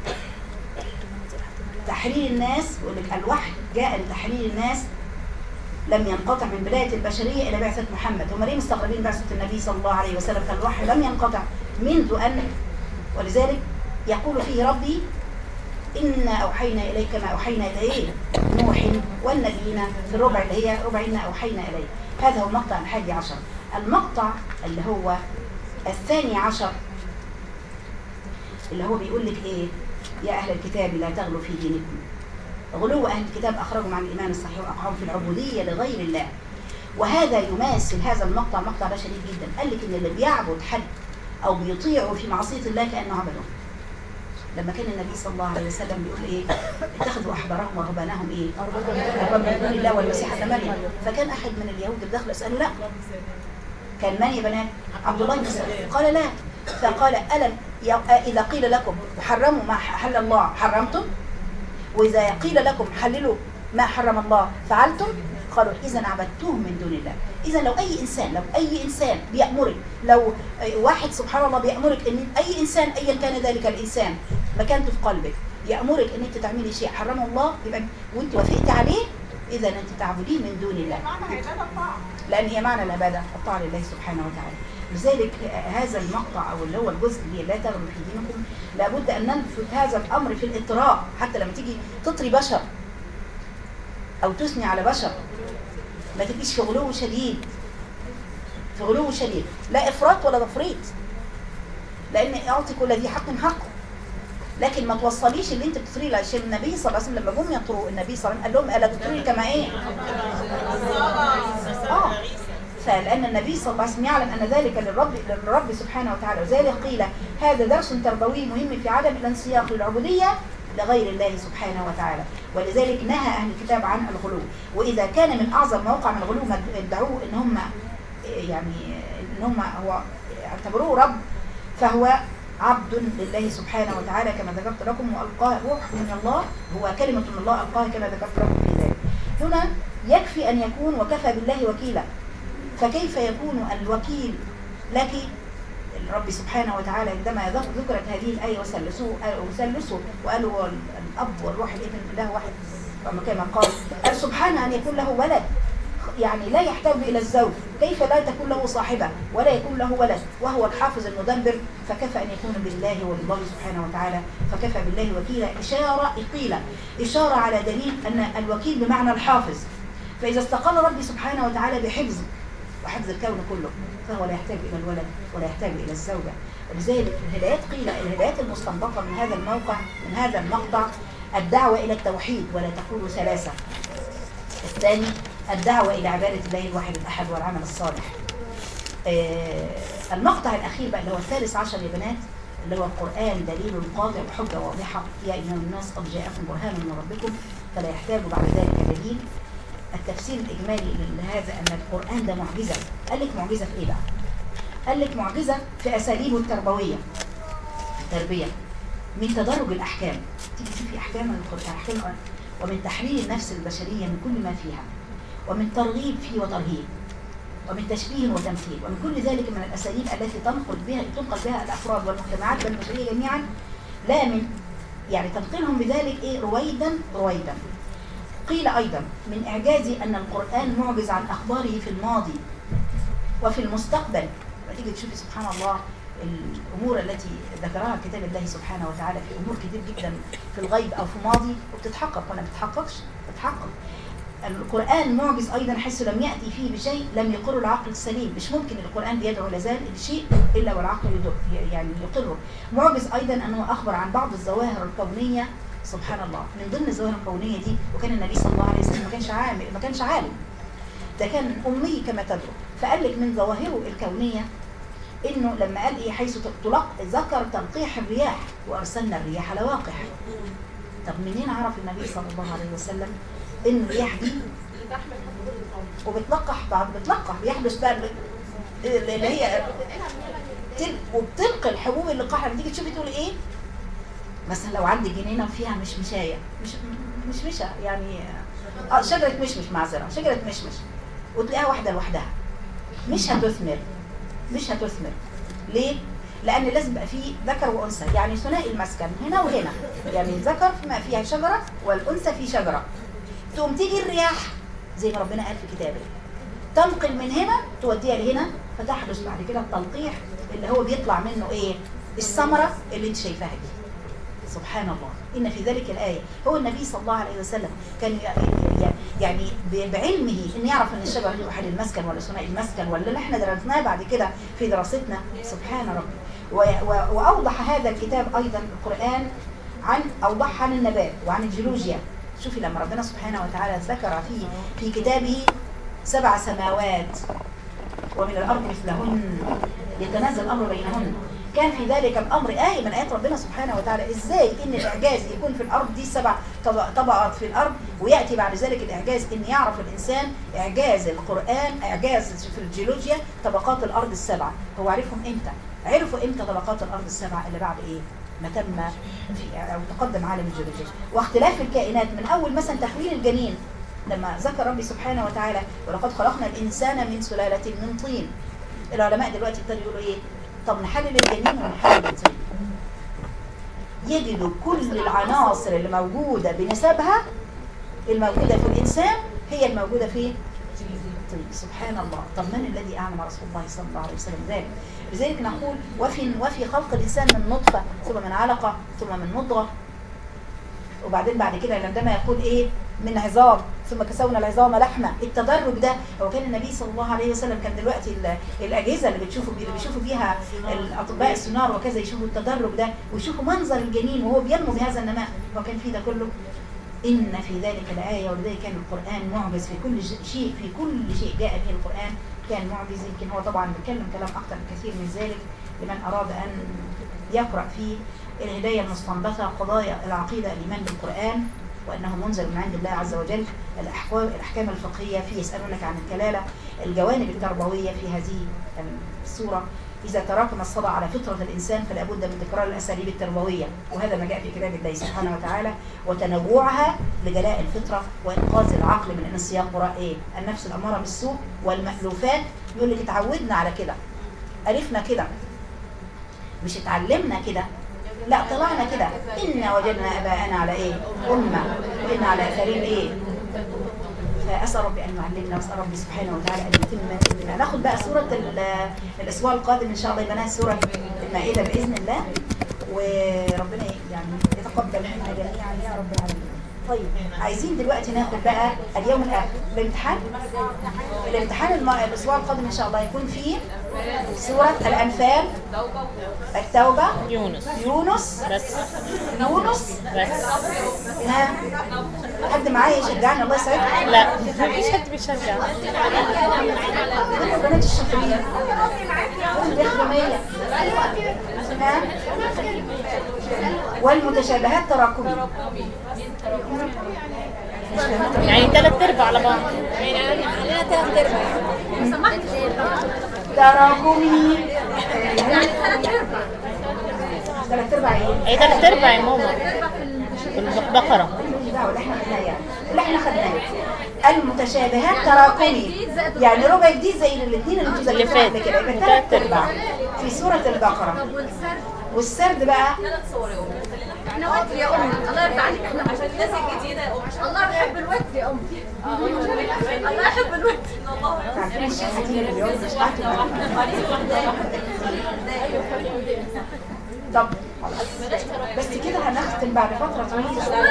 تحرير الناس. يقول لك الوحي جاء لتحرير الناس، لم ينقطع من بداية البشرية إلى بعثة محمد. هم ليه مستغربين بعثة النبي صلى الله عليه وسلم؟ فالوحي لم ينقطع منذ أن، ولذلك يقول فيه ربي: إنا أوحينا إليك ما أوحينا إليه نوح والنبيين، في الربع اللي هي ربع إنا أوحينا إليه. هذا هو المقطع الحادي عشر. المقطع اللي هو الثاني عشر اللي هو بيقول لك إيه؟ يا أهل الكتاب لا تغلوا في دينكم. غلو أهل الكتاب أخرجهم عن الإيمان الصحيح وأقعهم في العبودية لغير الله. وهذا يماثل هذا المقطع ده شديد جدا. قال لك إن اللي بيعبد حد أو بيطيعه في معصية الله كأنه عبده. لما كان النبي صلى الله عليه وسلم بيقول إيه؟ اتخذوا أحبارهم ورهبانهم إيه؟ أرباب من دون الله والمسيح ابن مريم. فكان أحد من اليهود الداخل يسأله: لا، كان من يا بنات؟ عبد الله بن سلام. قال: لا. فقال: ألم إذا قيل لكم حرموا ما حل الله حرمتم؟ وإذا قيل لكم حللوا ما حرم الله فعلتم؟ قالوا: إذا عبدتوهم من دون الله. إذا لو أي إنسان بيأمرك، لو واحد سبحان الله بيأمرك إن أي إنسان أيا كان ذلك الإنسان مكانته في قلبك يأمرك إن أنت تعملي شيء حرمه الله يبقى وأنت وافقت عليه، إذا أنت تعبديه من دون الله. لأن هي معنى العبادة الطاعة لله سبحانه وتعالى. لذلك هذا المقطع أو اللي هو الجزء اللي لا تغلوا في دينكم لابد أن ننفذ هذا الأمر في الإطراء. حتى لما تيجي تطري بشر أو تثني على بشر ما تبقيش في غلو شديد. في غلو شديد، لا افراط ولا تفريط، لان اعطي كل ذي حق حقه. لكن ما توصليش اللي انت بتطريه له، عشان النبي صلى الله عليه وسلم لما جم يطروا النبي صلى الله عليه وسلم قال لهم الا تطروني كما ايه؟ فلان النبي صلى الله عليه وسلم يعلم ان ذلك للرب سبحانه وتعالى، وذلك قيل هذا درس تربوي مهم في عدم الانسياق للعبوديه لغير الله سبحانه وتعالى، ولذلك نهى اهل الكتاب عن الغلو. واذا كان من اعظم موقع من الغلو ما ادعوه ان هم يعني ان هم هو اعتبروه رب، فهو عبد لله سبحانه وتعالى كما ذكرت لكم، والقاه روح من الله، هو كلمه من الله القاها كما ذكرت لكم في ذلك. هنا يكفي ان يكون وكفى بالله وكيلا، فكيف يكون الوكيل لك الرب سبحانه وتعالى عندما ذكرت هذه الآية وسلسوا وقالوا الأب والروح الابن له واحد كما قال سبحانه أن يكون له ولد، يعني لا يحتاج إلى الزوج، كيف لا تكون له صاحبة ولا يكون له ولد وهو الحافظ المدبر، فكفى أن يكون بالله والله سبحانه وتعالى، فكفى بالله وكيلا. إشارة على دليل أن الوكيل بمعنى الحافظ، فإذا استقل ربي سبحانه وتعالى بحفظ وحفظ الكون كله فهو لا يحتاج إلى الولد ولا يحتاج إلى الزوجة. ولذلك الهدايات قيل الهدايات المستنبطة من هذا الموقع من هذا المقطع الدعوة إلى التوحيد ولا تقولوا ثلاثة. الثاني الدعوة إلى عبادة الله الواحد الأحد والعمل الصالح. المقطع الأخير بقى اللي هو الثالث عشر يا بنات، اللي هو القرآن دليل قاطع وحجة واضحة يا أيها الناس قد جاءكم برهان من ربكم فلا يحتاج بعد ذلك دليل. التفسير الإجمالي لهذا أن القرآن ده معجزة. قال لك معجزة في إيه بقى؟ قال لك معجزة في أساليبه التربوية، التربية، من تدرج الأحكام، تيجي في أحكام القرآن، ومن تحرير النفس البشرية من كل ما فيها، ومن ترغيب فيه وترهيب، ومن تشبيه وتمثيل، ومن كل ذلك من الأساليب التي تنقل بها الأفراد والمجتمعات والبشرية جميعا، لا من يعني تنقلهم بذلك إيه رويدا. قيل أيضا من إعجازي أن القرآن معجز عن أخباره في الماضي وفي المستقبل. وتيجي تشوفي سبحان الله الأمور التي ذكرها كتاب الله سبحانه وتعالى في أمور كتير جدا في الغيب أو في ماضي وبتتحقق ولا بتتحققش؟ بتتحقق. القرآن معجز أيضا حيث لم يأتي فيه بشيء لم يقره العقل السليم. مش ممكن القرآن بيدعو لازال لشيء إلا والعقل يعني يقره. معجز أيضا أنه أخبر عن بعض الظواهر الكونية سبحان الله. من ضمن الظواهر الكونية دي، وكان النبي صلى الله عليه وسلم ما كانش عالم، ده كان أمي كما تدعو. فقال لك من ظواهره الكونية إنه لما قال إيه حيث ذكر تلقيح الرياح وأرسلنا الرياح لواقح. طب منين عرف النبي صلى الله عليه وسلم إن الرياح دي وبتلقح بيحدث بقى اللي هي وبتلقي الحبوب اللقاح. لما تيجي تشوفي تقولي إيه مثلا لو عندي جنينة فيها مشمشاية مشمشة يعني شجرة مشمش معذرة شجرة مشمش وتلاقيها واحدة لوحدها مش هتثمر. ليه؟ لأن لازم يبقى فيه ذكر وأنثى، يعني ثنائي المسكن هنا وهنا، يعني الذكر ما فيها شجرة والأنثى في شجرة. تقوم تيجي الرياح زي ما ربنا قال في كتابه تنقل من هنا توديها لهنا، فتحدث بعد كده التلقيح اللي هو بيطلع منه ايه؟ الثمرة اللي انت شايفاها دي. سبحان الله، إن في ذلك الآية. هو النبي صلى الله عليه وسلم كان يعني بعلمه إن يعرف أن الشجرة دي أحد المسكن ولا ثنائي المسكن ولا اللي احنا درسناه بعد كده في دراستنا. سبحان ربي. وأوضح هذا الكتاب أيضا القرآن أوضح عن النبات وعن الجيولوجيا. شوفي لما ربنا سبحانه وتعالى ذكر في كتابه 7 سماوات ومن الأرض مثلهن يتنازل الأمر بينهن، كان في ذلك الأمر آية من آيات ربنا سبحانه وتعالى. إزاي إن الإعجاز يكون في الأرض دي 7 طبقات في الأرض، ويأتي بعد ذلك الإعجاز إن يعرف الإنسان إعجاز القرآن، إعجاز في الجيولوجيا طبقات الأرض ال7. هو عرفهم إمتى؟ عرفوا إمتى طبقات الأرض ال7 اللي بعد إيه؟ ما تم أو تقدم عالم الجيولوجيا واختلاف الكائنات من أول مثلا تكوين الجنين. لما ذكر ربي سبحانه وتعالى ولقد خلقنا الإنسان من سلالة من طين، العلماء دلوقتي ابتدوا يقولوا إيه؟ طب نحلل الجنين ونحلل الطين، يجدوا كل العناصر اللي موجودة بنسبها الموجودة في الإنسان هي الموجودة في الطين. سبحان الله. طب من الذي أعلم رسول الله صلى الله عليه وسلم ذلك؟ لذلك نقول وفي خلق الإنسان من نطفة ثم من علقة ثم من مضغة، وبعدين بعد كده عندما يقول إيه من عظام ثم كسونا العظام لحمة. التدرج ده هو كان النبي صلى الله عليه وسلم كان دلوقتي الأجهزة اللي بيشوفوا بيها الأطباء السونار وكذا يشوفوا التدرج ده ويشوفوا منظر الجنين وهو بينمو بهذا النماء، وكان في ده كله. إن في ذلك لآية، ولذلك كان القرآن معجز في كل شيء، في كل شيء جاء به القرآن كان معجز. يمكن هو طبعا بيتكلم كلام أكثر بكثير من ذلك لمن أراد أن يقرأ فيه الهداية المستنبطة، قضايا العقيدة، الإيمان بالقرآن وأنه منزل من عند الله عز وجل، الأحكام الفقهية فيه، يسألونك عن الكلالة، الجوانب التربوية في هذه السورة. إذا تراكم الصدى على فطرة الإنسان فلا بد من تكرار الأساليب التربوية، وهذا ما جاء في كتاب الله سبحانه وتعالى، وتنوعها لجلاء الفطرة وإنقاذ العقل من انصياع وراء إيه؟ النفس الأمارة بالسوء والمألوفات. يقول لك اتعودنا على كده، عرفنا كده، مش اتعلمنا كده، لا طلعنا كده. إنا وجدنا آباءنا على إيه؟ أمة، وإن على أثارهم إيه؟ فأسأل ربي أن يعلمنا، وأسأل ربي سبحانه وتعالى أن يتم لنا. ناخد بقى سورة الأسبوع القادم إن شاء الله، يبقى سورة المائدة بإذن الله، وربنا يعني يتقبل منا جميعا يا رب العالمين. طيب عايزين دلوقتي ناخد بقى اليوم الآخر الامتحان الأسبوع القادم إن شاء الله يكون فيه سورة الأنفال، التوبة، يونس بس. ها حد معايا يشجعني الله يسعدك؟ لا مفيش حد بيشجع. البنات الشاطرين الإخدامية. ها والمتشابهات تراكمي، يعني 3/4 على بعض. علينا 3/4 سمحت تراكمي، يعني 3/4 3/4 ايه؟ ايه 3/4 يا ماما في البقرة. اللي احنا خدناه المتشابهات تراكمي، يعني ربع جديد زي الاثنين اللي انتوا ذاكرتوهم قبل كده، يبقى 3/4 في سورة البقرة. والسرد بقى 3 صور يا امي. احنا وتر يا امي، الله يرضى عليك، احنا عشان الناس الجديده يا امي. الله يحب الوتر يا امي. الله يحب الوتر. عارفين الشيخ حكيم اليوم مش عارفه. طب بس كده هنختم بعد فترة طويلة.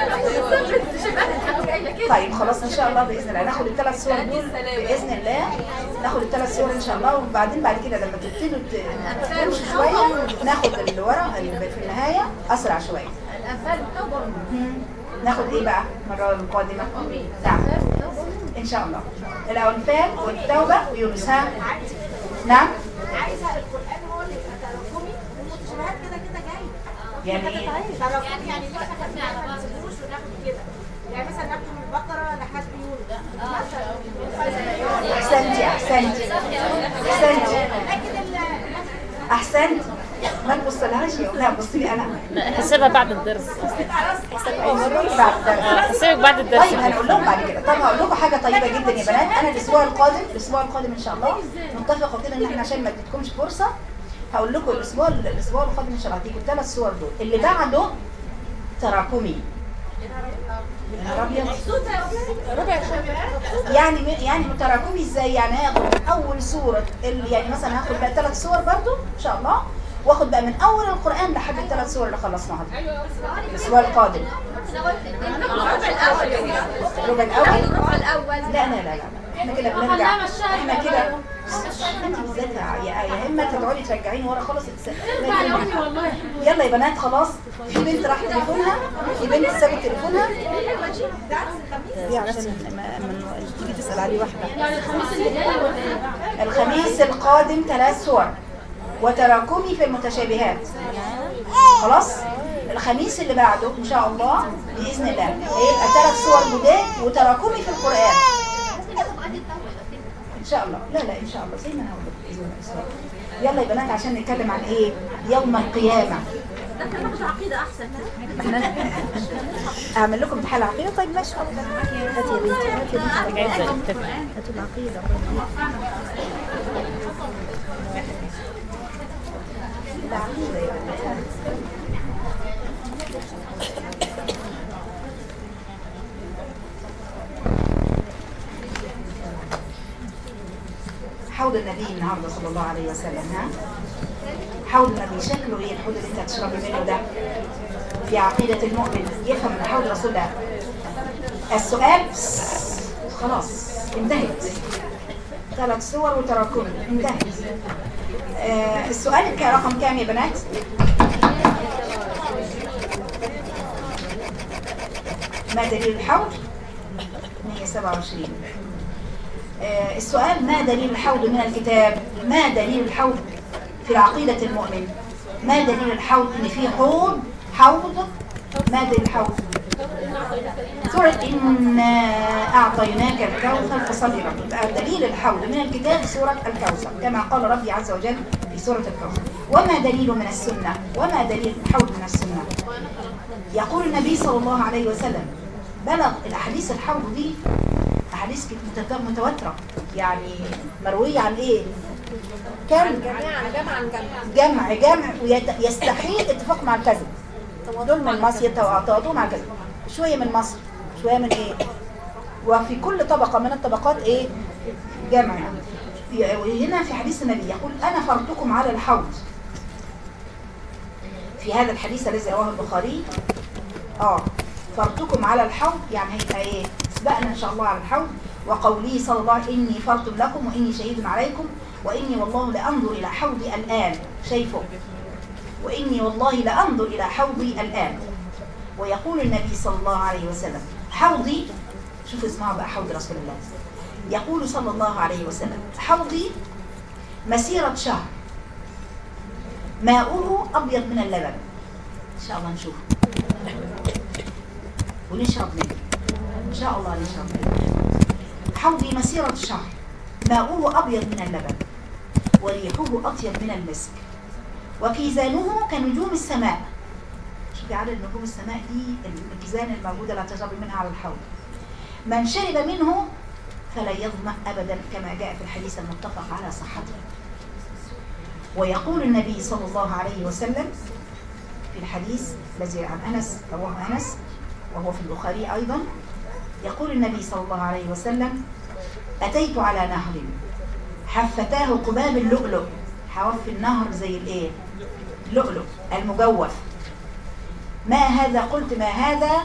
طيب خلاص ان شاء الله باذن الله ناخد الثلاث صور دول باذن الله، ناخد الثلاث صور ان شاء الله، وبعدين بعد كده لما تبتدوا تمشوا شويه ناخد الورق اللي في النهايه اسرع شويه. ناخد ايه بقى المره القادمه؟ نعم ان شاء الله الانفال والتوبه ويونس. ها نعم عايزه القران هو اللي يبقى تراكمي والمتشابهات كده كده جاي. يعني ايه؟ يعني اللي احنا خدناه على بعض الفلوس وناخد كده، يعني مثلا ناخد من البقره لحد يونس. احسنت ما تبصلهاش. لا بصي لي انا. حسابها بعد الدرس. حسابك بعد الدرس. طيب هنقول لهم بعد كده. طب هقول لكم حاجه طيبه جدا يا بنات. انا الاسبوع القادم ان شاء الله متفقه كده ان احنا عشان ما اديتكمش فرصه هقول لكم الاسبوع القادم ان شاء الله هديكم الثلاث صور دول، اللي بعده تراكمي. يعني تراكمي ازاي؟ يعني هاخد اول سوره يعني مثلا هاخد بقى 3 صور برضو ان شاء الله، واخد بقى من اول القران لحد ال3 صور اللي خلصناها الاسبوع القادم. الربع الاول لا احنا كده بنرجع، احنا كده انت بالذات يا اما تقعدي ترجعيني ورا خالص. يلا يا بنات خلاص، في بنت راحت تليفونها، في بنت سابت تليفونها دي عشان تيجي تسال عليه واحده. الخميس القادم 3 صور وتراكمي في المتشابهات. خلاص الخميس اللي بعده ان شاء الله باذن الله هيبقى 3 صور جداد وتراكمي في القران ان شاء الله. لا ان شاء الله زي ما انا هقول لكم باذن الله. يلا يا بنات عشان نتكلم عن ايه؟ يوم القيامه. ده كان ناخد عقيده احسن. اعمل لكم امتحان العقيده. طيب ماشي هاتي يا بنتي هاتوا العقيده. العقيده يا بنات. حوض النبي النهارده صلى الله عليه وسلم. ها حوض النبي شكله ايه؟ الحوض اللي انت هتشربي منه ده في عقيده المؤمن يفهم ان حوض رسول الله السؤال خلاص انتهت، 3 صور وتراكم انتهت. السؤال رقم كام يا بنات؟ ما دليل الحوض؟ 127. السؤال ما دليل الحوض من الكتاب؟ ما دليل الحوض في العقيدة المؤمن؟ ما دليل الحوض ان في حوض؟ ما دليل الحوض؟ سورة إنا أعطيناك الكوثر فصل لربك. يبقى دليل الحوض من الكتاب سورة الكوثر كما قال ربي عز وجل في سورة الكوثر. وما دليل من السنة؟ وما دليل الحوض من السنة؟ يقول النبي صلى الله عليه وسلم بلغ الأحاديث الحوض دي أحاديث متواترة، يعني مروية عن إيه؟ كم؟ جمع ويستحيل اتفاق مع الكذب. دول من مصر يتواطؤوا مع الكذب، شوية من مصر شوية من إيه، وفي كل طبقة من الطبقات إيه؟ جمع. وهنا في حديث النبي يقول أنا فرتكم على الحوض. في هذا الحديث الذي رواه البخاري فرتكم على الحوض، يعني هيبقى ايه؟ سبقنا ان شاء الله على الحوض. وقوله صلى الله عليه وسلم اني فرت لكم واني شهيد عليكم واني والله لانظر الى حوضي الان. شايفه؟ واني والله لانظر الى حوضي الان. ويقول النبي صلى الله عليه وسلم حوضي، شوف اسمعوا بقى حوض رسول الله، يقول صلى الله عليه وسلم حوضي مسيرة شهر ماؤه ابيض من اللبن. ان شاء الله نشوف ونشرب منه ان شاء الله، نشرب منه. حوضي مسيرة شهر ماؤه ابيض من اللبن وريحه اطيب من المسك وكيزانه كنجوم السماء. شوفي عدد نجوم السماء دي الكيزان الموجودة لا تجرب منها على الحوض. من شرب منه فلا يظمأ ابدا كما جاء في الحديث المتفق على صحته. ويقول النبي صلى الله عليه وسلم في الحديث الذي عن انس رواه انس وهو في البخاري ايضا، يقول النبي صلى الله عليه وسلم اتيت على نهر حفتاه قباب اللؤلؤ. حواف النهر زي الايه؟ اللؤلؤ المجوف. ما هذا؟ قلت ما هذا؟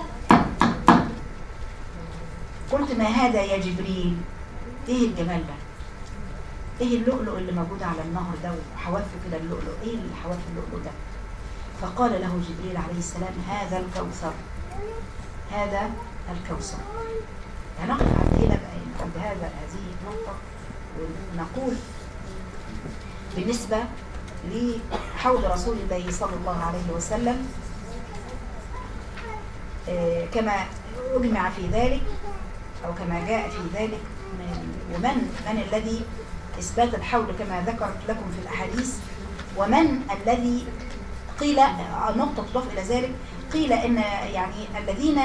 قلت ما هذا يا جبريل؟ ايه الجمال ده؟ ايه اللؤلؤ اللي موجود على النهر ده وحوافه كده اللؤلؤ؟ ايه اللي حواف اللؤلؤ ده؟ فقال له جبريل عليه السلام هذا الكوثر، هذا الكوثر. هنقف عند هنا بقى، عند هذه النقطة، ونقول بالنسبة لحوض رسول الله صلى الله عليه وسلم كما أجمع في ذلك أو كما جاء في ذلك ومن الذي إثبات الحوض كما ذكرت لكم في الأحاديث، ومن الذي قيل نقطة تضاف إلى ذلك، قيل إن يعني الذين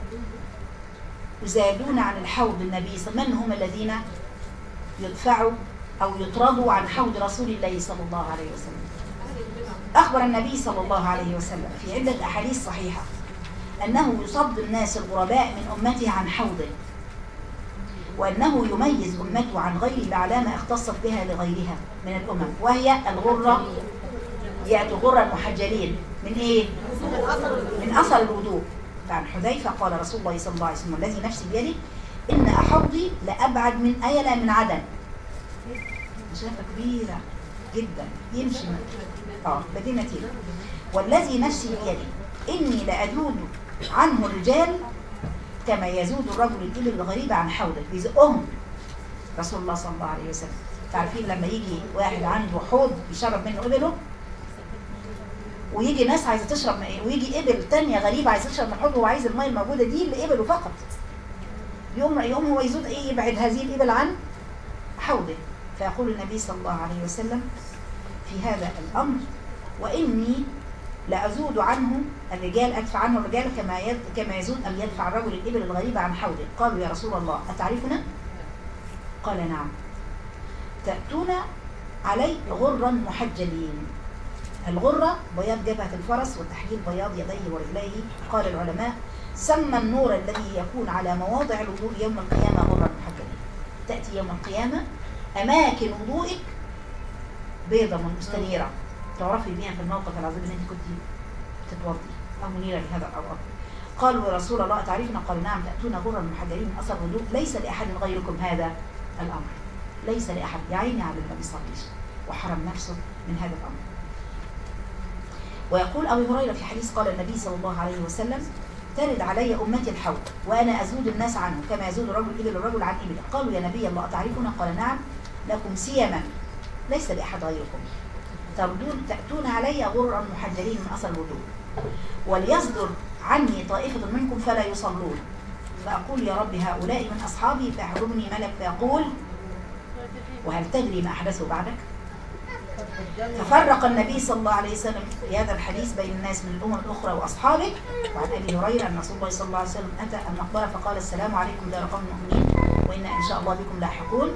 يزادون عن الحوض النبي صلى الله عليه وسلم من هم الذين يدفعوا أو يطردوا عن حوض رسول الله صلى الله عليه وسلم. أخبر النبي صلى الله عليه وسلم في عدة أحاديث صحيحة أنه يصد الناس الغرباء من أمته عن حوضه، وأنه يميز أمته عن غيره بعلامة اختصت بها لغيرها من الأمم، وهي الغرة. يأتوا غرة المحجلين من إيه؟ من أثر الوضوء. فعن حذيفة قال رسول الله صلى الله عليه وسلم الذي نفسي بيده إن حوضي لأبعد من أيلة من عدن. مسافة كبيرة جدا يمشي مدينة تيلا. والذي نفسي بيده إني لأذود عنه الرجال كما يزود الرجل الإبل الغريبة عن حوضه. بيزقهم رسول الله صلى الله عليه وسلم. تعرفين لما يجي واحد عنده حوض يشرب منه إبله، ويجي ناس عايزة تشرب من إيه، ويجي إبل تانية غريبة عايزة تشرب من حوضه وعايز المية الموجودة دي لإبله فقط، يوم هو يزود إيه، يبعد هذه الإبل عن حوضه. فيقول النبي صلى الله عليه وسلم في هذا الأمر وإني لأزود عنه الرجال، أدفع عنه الرجال كما يزود أم يدفع الرجل الإبل الغريبة عن حوضه. قالوا يا رسول الله أتعرفنا؟ قال نعم. تأتون علي غرا محجلين. الغرة بياض جبهة الفرس وتحليل بياض يديه ورجليه. قال العلماء سمى النور الذي يكون على مواضع الوضوء يوم القيامة غرا محجلين. تأتي يوم القيامة أماكن وضوئك بيضة مستنيرة تعرفي بها في الموقف العظيم ان انت كنت تتوضي او منيرة بهذا الأوقات. قالوا يا رسول الله أتعرفنا؟ قال نعم، تأتون غرا محجلين من أثر الوضوء، ليس لأحد غيركم هذا الأمر. ليس لأحد، يا عيني على اللي ما بيصليش وحرم نفسه من هذا الأمر. ويقول أبو هريرة في حديث قال النبي صلى الله عليه وسلم ترد علي أمتي الحوض وأنا أزود الناس عنه كما يزود الرجل إبل الرجل عن إبله. قالوا يا نبي الله أتعرفنا؟ قال نعم، لكم سيما ليس لأحد غيركم، تأتون علي غرا محجلين من أثر الوضوء، وليصدر عني طائفة منكم فلا يصلون، فأقول يا رب هؤلاء من أصحابي، فيحضرني ملك فيقول وهل تدري ما أحدثوا بعدك؟ ففرق النبي صلى الله عليه وسلم في هذا الحديث بين الناس من الأمم الأخرى وأصحابه. وعن أبي هريرة أن رسول الله صلى الله عليه وسلم أتى المقبرة فقال السلام عليكم دار قوم مؤمنين وإنا إن شاء الله بكم لاحقون.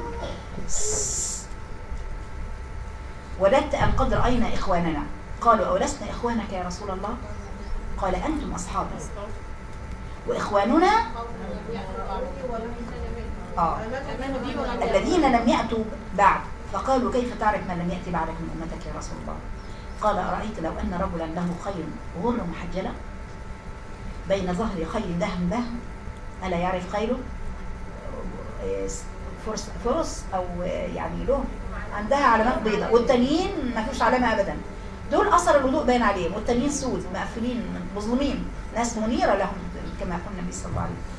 وددت أن قد رأينا إخواننا. قالوا أولسنا إخوانك يا رسول الله؟ قال أنتم أصحابي وإخواننا الذين لم يأتوا بعد. فقالوا كيف تعرف من لم يأتي بعدك من أمتك يا رسول الله؟ قال أرأيت لو أن رجلا له خيل غر محجلة بين ظهر خيل دهم دهم، ألا يعرف خيله؟ فرس أو يعني له عندها علامات بيضاء والتانيين ما فيش علامة أبدا. دول أثر الوضوء باين عليهم، والتانيين سود مقفلين مظلومين، ناس منيرة لهم كما يقول النبي صلى الله عليه وسلم.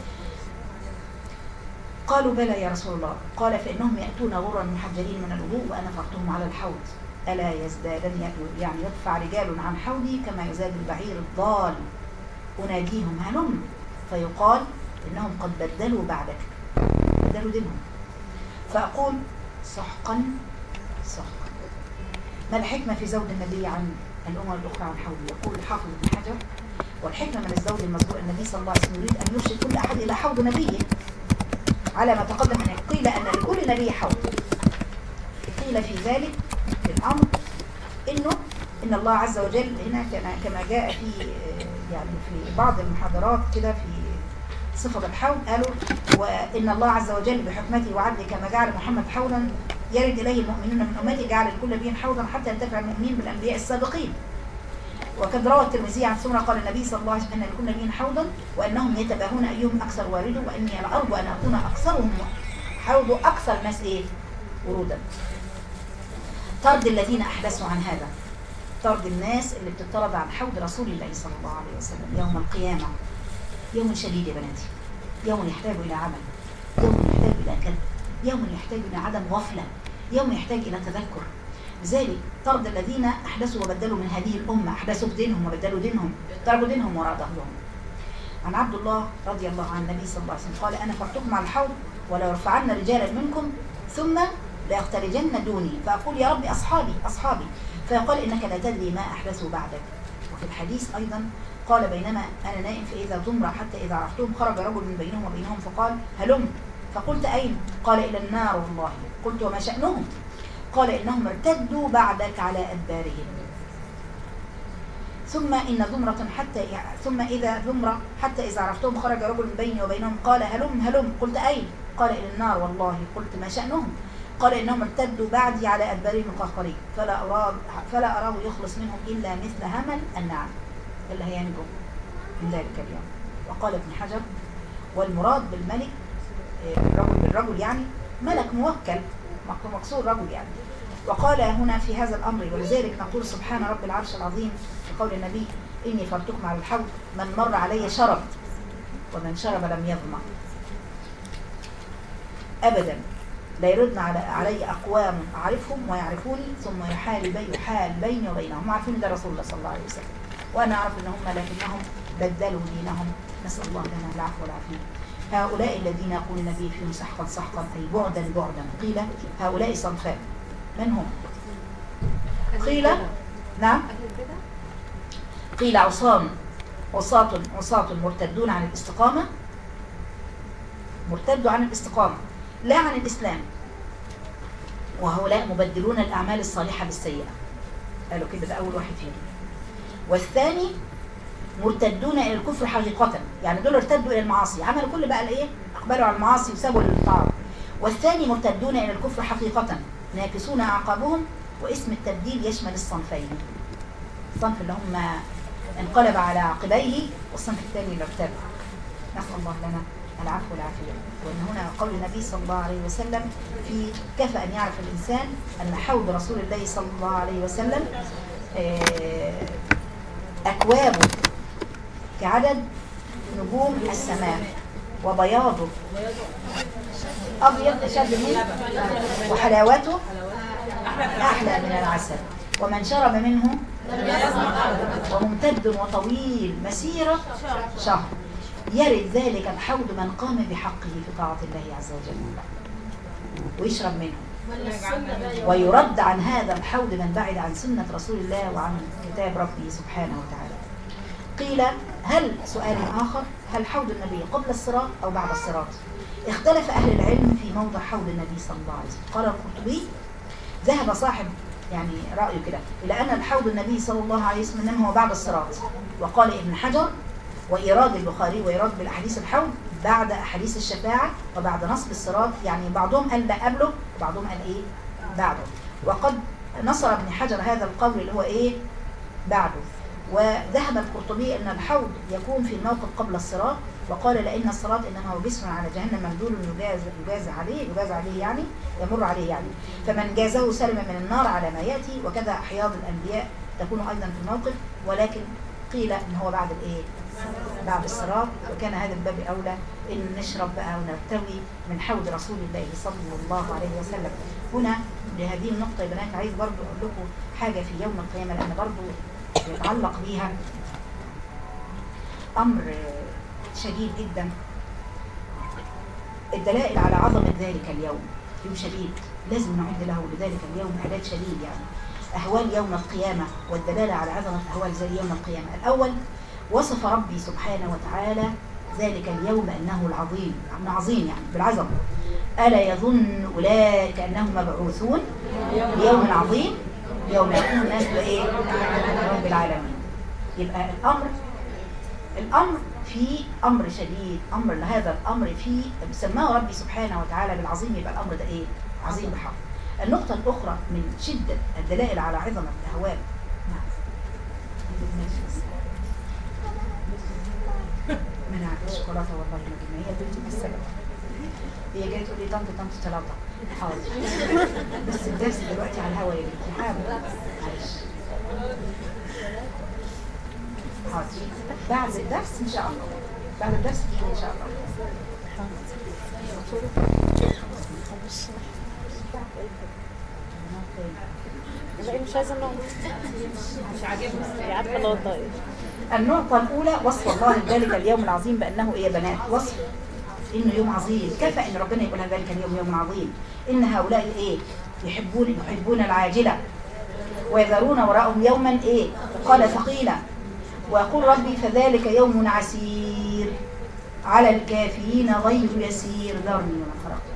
قالوا بلى يا رسول الله. قال فإنهم يأتون غرا محجلين من الوضوء وأنا فرتهم على الحوض، ألا يزدادن يعني يدفع رجال عن حوضي كما يزاد البعير الضال، أناديهم هلم فيقال إنهم قد بدلوا بعدك، بدلوا دينهم، فأقول سحقا سحقا. ما الحكمة في زوج النبي عن الأمم الأخرى عن حوضي؟ يقول الحافظ ابن حجر والحكمة من الزوج المذكور النبي صلى الله عليه وسلم يريد أن يرشد كل أحد إلى حوض نبيه على ما تقدم أن قيل أن لكل نبي حوض. قيل في ذلك الأمر إن الله عز وجل هنا كما جاء في يعني في بعض المحاضرات كده في صفة الحوض قالوا وإن الله عز وجل بحكمته وعدله كما جعل محمد حوضا يرد إليه المؤمنون من أمته جعل لكل نبي حوضا حتى ينتفع المؤمنين بالأنبياء السابقين. وقد روى الترمذي عن سمرة قال النبي صلى الله عليه وسلم أن لكل نبي حوضا وأنهم يتباهون أيهم أكثر وارده وإني لأرجو أن أكون أكثرهم حوض أكثر الناس ورودا. طرد الذين أحدثوا عن هذا، طرد الناس اللي بتطرد عن حوض رسول الله صلى الله عليه وسلم يوم القيامة، يوم شديد يا بناتي، يوم يحتاج إلى عمل، يوم يحتاج إلى كذب، يوم يحتاج إلى عدم غفلة، يوم يحتاج إلى تذكر. لذلك طرد الذين أحدثوا وبدلوا من هذه الأمة، أحدثوا بدينهم وبدلوا دينهم، تركوا دينهم وراء ظهرهم. عن عبد الله رضي الله عن النبي صلى الله عليه وسلم قال أنا فرتكم على الحوض ولو رفعن رجالا منكم ثم ليختلجن دوني فأقول يا ربي أصحابي أصحابي، فيقال إنك لا تدري ما أحدثوا بعدك. وفي الحديث أيضا قال بينما أنا نائم فإذا زمرة حتى إذا عرفتهم خرج رجل من بينهم وبينهم فقال هلم، فقلت أين؟ قال إلى النار والله. قلت وما شأنهم؟ قال إنهم ارتدوا بعدك على أدبارهم. ثم إذا زمرة حتى إذا عرفتهم خرج رجل من بيني وبينهم قال هلم هلم، قلت أين؟ قال إلى النار والله. قلت ما شأنهم؟ قال إنهم ارتدوا بعدي على أدبارهم القهقري فلا أراه يخلص منهم إلا مثل همل النعم اللي هينجو من ذلك اليوم. وقال ابن حجر والمراد بالملك بالرجل يعني ملك موكل مقصود رجل يعني. وقال هنا في هذا الأمر ولذلك نقول سبحان رب العرش العظيم في قول النبي إني فرتكم على الحوض من مر علي شرب ومن شرب لم يظمأ أبدا. لا يردن علي أقوام أعرفهم ويعرفوني ثم يحال بيني وبينهم. عارفين ده رسول الله صلى الله عليه وسلم وأنا أعرف أنهم لكنهم بدلوا دينهم، نسأل الله لنا العفو والعافية. هؤلاء الذين يقول النبي فيهم سحقا سحقا أي بعدا بعدا. قيل هؤلاء صنفان، من هم؟ قيل نعم، قيل عصاة مرتدون عن الاستقامة، مرتدوا عن الاستقامة لا عن الإسلام، وهؤلاء مبدلون الأعمال الصالحة بالسيئة. قالوا كده ده أول واحد فيهم. والثاني مرتدون إلى الكفر حقيقة، يعني دول ارتدوا إلى المعاصي، عملوا كل بقى الإيه؟ أقبلوا على المعاصي وسابوا الطاعة. والثاني مرتدون إلى الكفر حقيقة ناكسون أعقابهم. واسم التبديل يشمل الصنفين، الصنف اللي هم انقلب على عقبيه، والصنف الثاني اللي ارتد. نسأل الله لنا العفو والعافية. وأن هنا قول النبي صلى الله عليه وسلم في كفى أن يعرف الإنسان أن حوض رسول الله صلى الله عليه وسلم أكوابه كعدد نجوم السماء، وبياضه أبيض أشد منه، وحلاوته أحلى من العسل، ومن شرب منه وممتد وطويل مسيرة شهر، يرد ذلك الحوض من قام بحقه في طاعة الله عز وجل ويشرب منه، ويرد عن هذا الحوض من بعد عن سنة رسول الله وعن كتاب ربه سبحانه وتعالى. قيل هل سؤال آخر، هل حوض النبي قبل الصراط أو بعد الصراط؟ اختلف أهل العلم في موضع حوض النبي صلى الله عليه وسلم. قال القرطبي ذهب صاحب يعني رأيه كده إلى أن الحوض النبي صلى الله عليه وسلم إنما هو بعد الصراط، وقال ابن حجر وإيراد البخاري وإيراد بالأحاديث الحوض بعد أحاديث الشفاعة وبعد نصب الصراط، يعني بعضهم قال لا قبله وبعضهم قال إيه بعده، وقد نصر ابن حجر هذا القول اللي هو إيه بعده. وذهب القرطبي أن الحوض يكون في الموقف قبل الصراط، وقال لأن الصراط إنما هو جسر على جهنم ممدود يجاز عليه يعني يمر عليه يعني، فمن جازه سلم من النار على ما يأتي، وكذا أحياض الأنبياء تكون أيضا في الموقف، ولكن قيل إن هو بعد الإيه بعد الصراط، وكان هذا الباب أولى إن نشرب بقى ونرتوي من حوض رسول الله صلى الله عليه وسلم. هنا لهذه النقطة يا بنات عايز برضو أقول لكم حاجة في يوم القيامة، لأن برضو يتعلق بيها أمر شديد جدا. الدلائل على عظمة ذلك اليوم يوم شديد، لازم نعد له لذلك اليوم إعداد شديد يعني. أهوال يوم القيامة والدلالة على عظمة أهوال زي يوم القيامة. الأول وصف ربي سبحانه وتعالى ذلك اليوم أنه العظيم، عظيم يعني بالعظمة. ألا يظن أولئك أنهم مبعوثون ليوم عظيم يوم يقوم الناس بإيه رب العالمين. يبقى الأمر في أمر شديد، أمر لهذا الأمر في سماه ربي سبحانه وتعالى بالعظيم، يبقى الأمر ده إيه عظيم بحق. النقطة الأخرى من شدة الدلائل على عظمة الأهوال. منعت الشوكولاتة والله ما جبنا، هي البنت من السبب، هي جايه تقول لي طنط ثلاثة. حاضر بس الدرس دلوقتي على الهوا يا بنتي، حاضر معلش حاضر بعد الدرس ان شاء الله، بعد الدرس ان شاء الله. مش عايزه النوم، مش عاجبني عارفه لو طيب. النقطة الأولى وصف الله ذلك اليوم العظيم بأنه إيه يا بنات؟ وصف إنه يوم عظيم، كفى إن ربنا يقول ذلك اليوم يوم عظيم. إن هؤلاء إيه؟ يحبون العاجلة ويذرون وراءهم يوما إيه؟ قال ثقيلا، ويقول ربي فذلك يوم عسير على الكافرين غير يسير ذرني ومن خلقت.